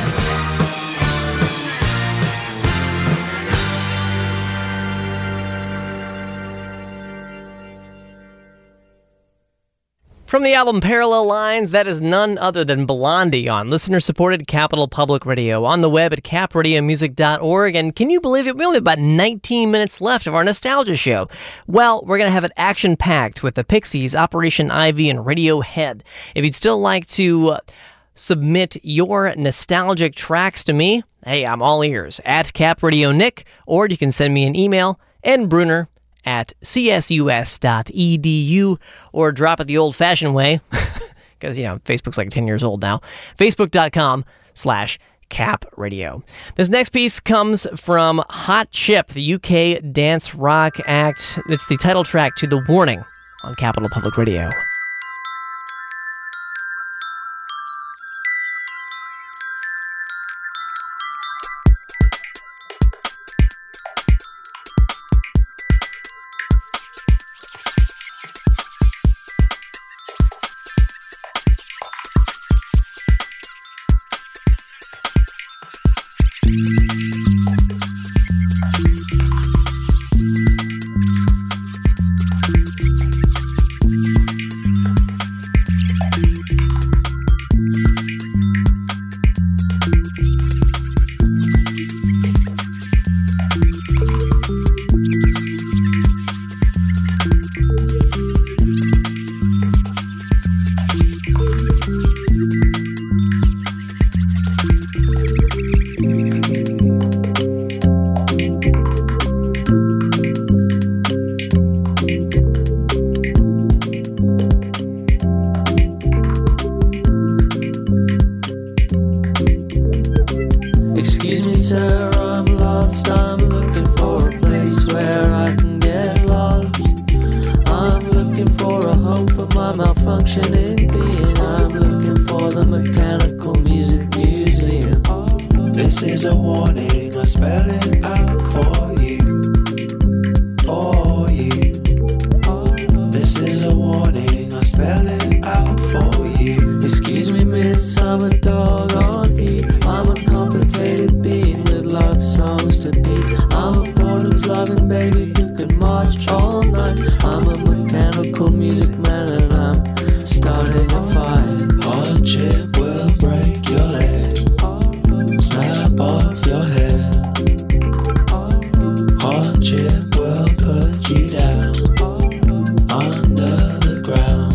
From the album Parallel Lines, that is none other than Blondie on listener-supported Capital Public Radio, on the web at capradiomusic.org. And can you believe it? We only have about 19 minutes left of our nostalgia show. Well, we're going to have it action-packed with the Pixies, Operation Ivy, and Radiohead. If you'd still like to submit your nostalgic tracks to me, hey, I'm all ears, at CapRadioNick, or you can send me an email, nbrunner@csus.edu, or drop it the old-fashioned way, because, Facebook's like 10 years old now, facebook.com/capradio. This next piece comes from Hot Chip, the UK dance rock act. It's the title track to The Warning on Capital Public Radio. malfunctioning being. I'm looking for the Mechanical Music Museum. This is a warning, I spell it out for you. Excuse me, miss, I'm a dog on heat. I'm a complicated being with love songs to beat. I'm a boredom's loving baby who can march all night. I'm a mechanical music man and I'm starting a fight. Hardship will break your legs, snap off your hair. Hardship will put you down under the ground.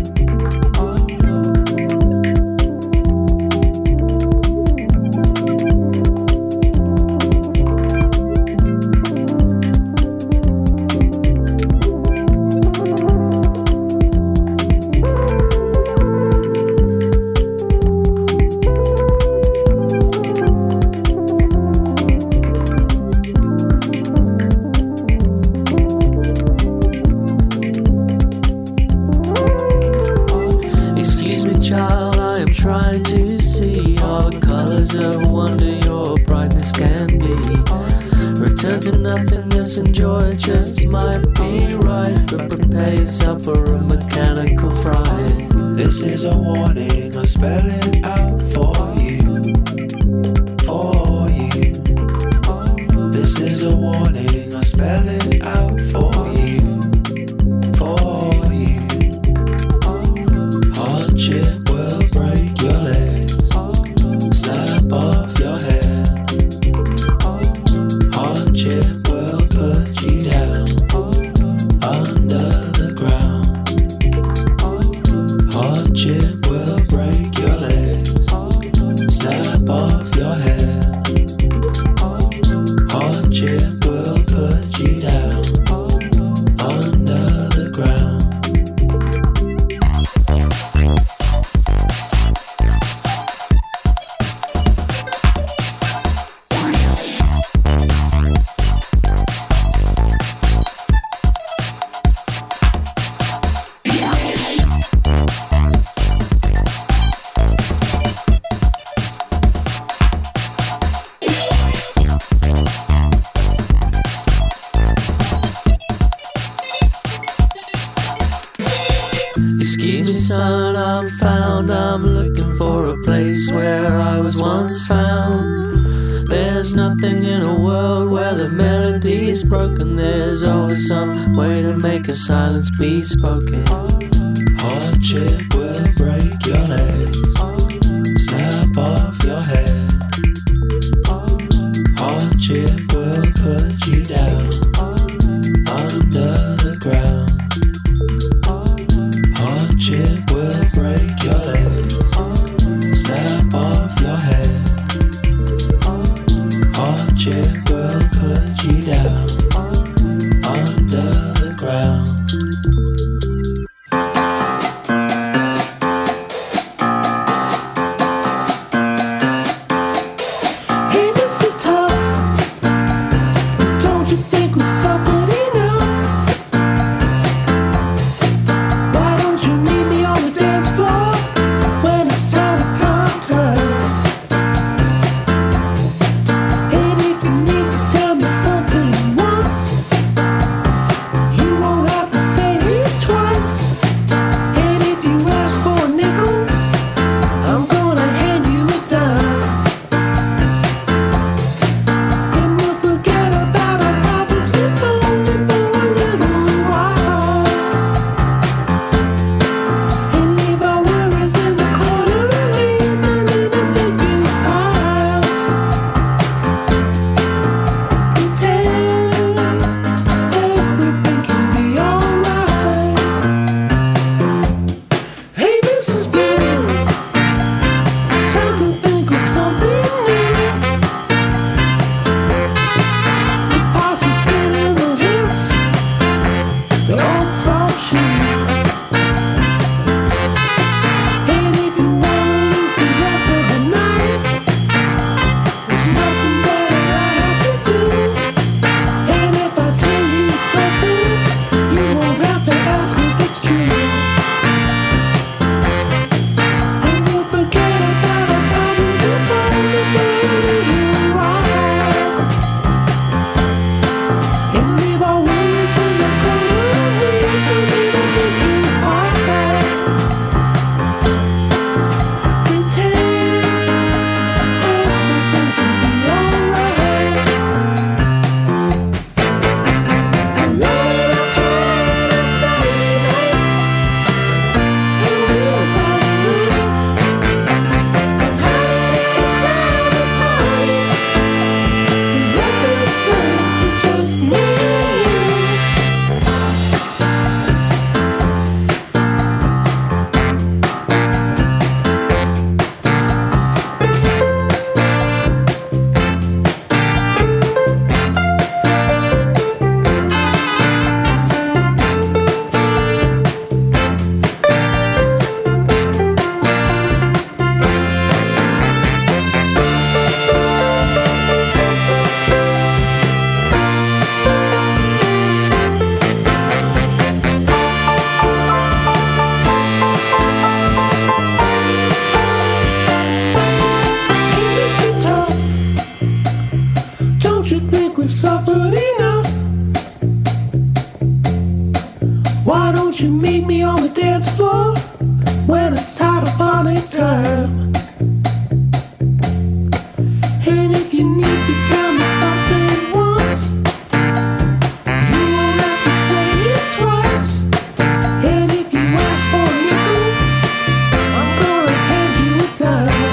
Excuse me, child, I am trying to see all the colors of wonder your brightness can be. Return to nothingness and joy just might be right, but prepare yourself for a mechanical fright. This is a warning, I spell it out for you. For you. This is a warning, I spell it out for you. For you. Hardship will break your legs, snap off your hair. Hardship will put you down under the ground. Hardship will break your legs, snap off your hair. Hardship will put you down under the ground. Excuse me, son, I'm found. I'm looking for a place where I was once found. There's nothing in a world where the melody is broken. There's always some way to make a silence be spoken. Hardship will break your legs, snap off your hair. Hardship will put you down under the ground. Hardship will break your legs, snap off your hair. Hardship will put you down under the ground. you meet me on the dance floor when it's telephonic time? And if you need to tell me something once, you won't have to say it twice. And if you ask for a nickel, I'm gonna hand you a dime.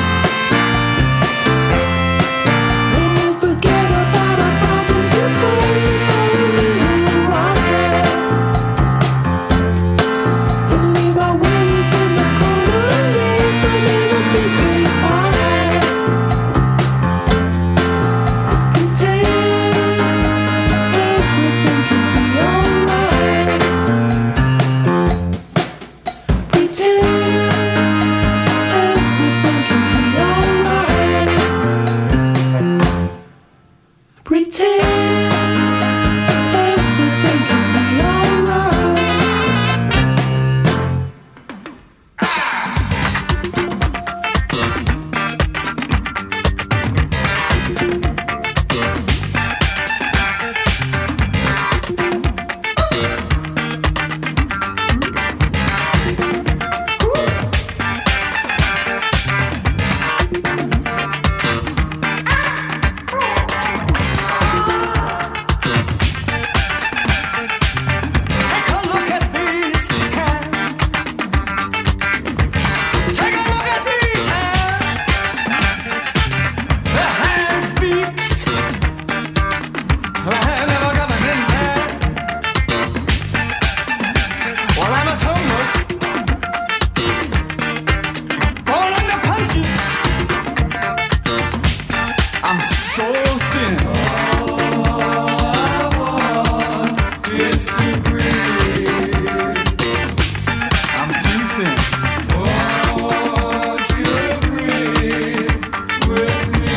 And we'll forget about our problems and only right there. And leave our worries in the corner, leave them in a big pile. Pretend everything can be alright. Pretend everything can be alright. Pretend everything can be alright. Take a look at these hands. Take a look at these hands. The hand speaks. The hand never got an in there. Well, I'm a tumbler. All under punches. I'm so thin. Is to breathe. I'm too thin. Won't you breathe with me?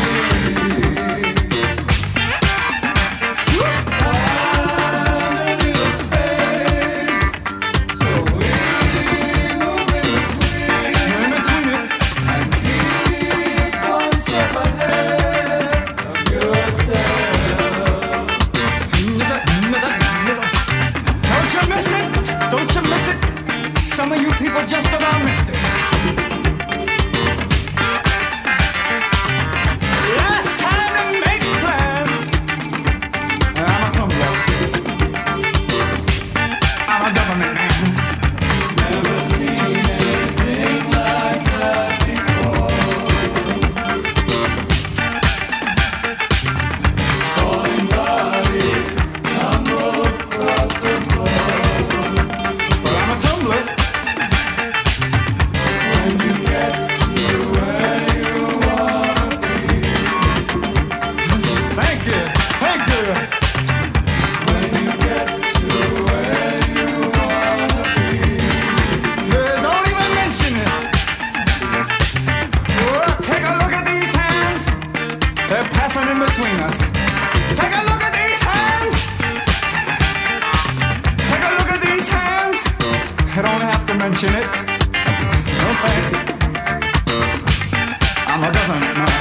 Find a little space so we move in between it and keep one step ahead of yourself. Don't you miss it? Don't you miss it? Some of you people just about missed it. Last time to make plans. I'm a tumbler. I'm a government man. Never seen anything like that before. Falling bodies tumble across the floor. But I'm a tumbler. When you get to where you wanna be. Thank you, thank you. When you get to where you wanna be. Don't even mention it. Oh, take a look at these hands. They're passing in between us. Take a look at these hands. Take a look at these hands. I don't have to mention it. No thanks. I'm a government man.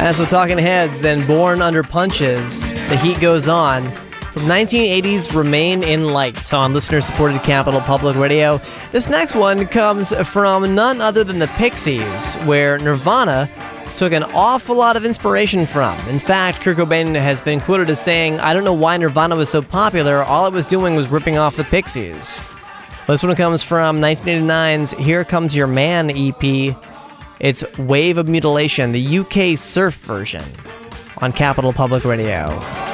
As the Talking Heads and Born Under Punches, The Heat Goes On. From 1980's Remain in Light on listener-supported Capital Public Radio. This next one comes from none other than the Pixies, where Nirvana took an awful lot of inspiration from. In fact, Kurt Cobain has been quoted as saying, "I don't know why Nirvana was so popular. All it was doing was ripping off the Pixies." This one comes from 1989's Here Comes Your Man EP. It's Wave of Mutilation, the UK surf version, on Capital Public Radio.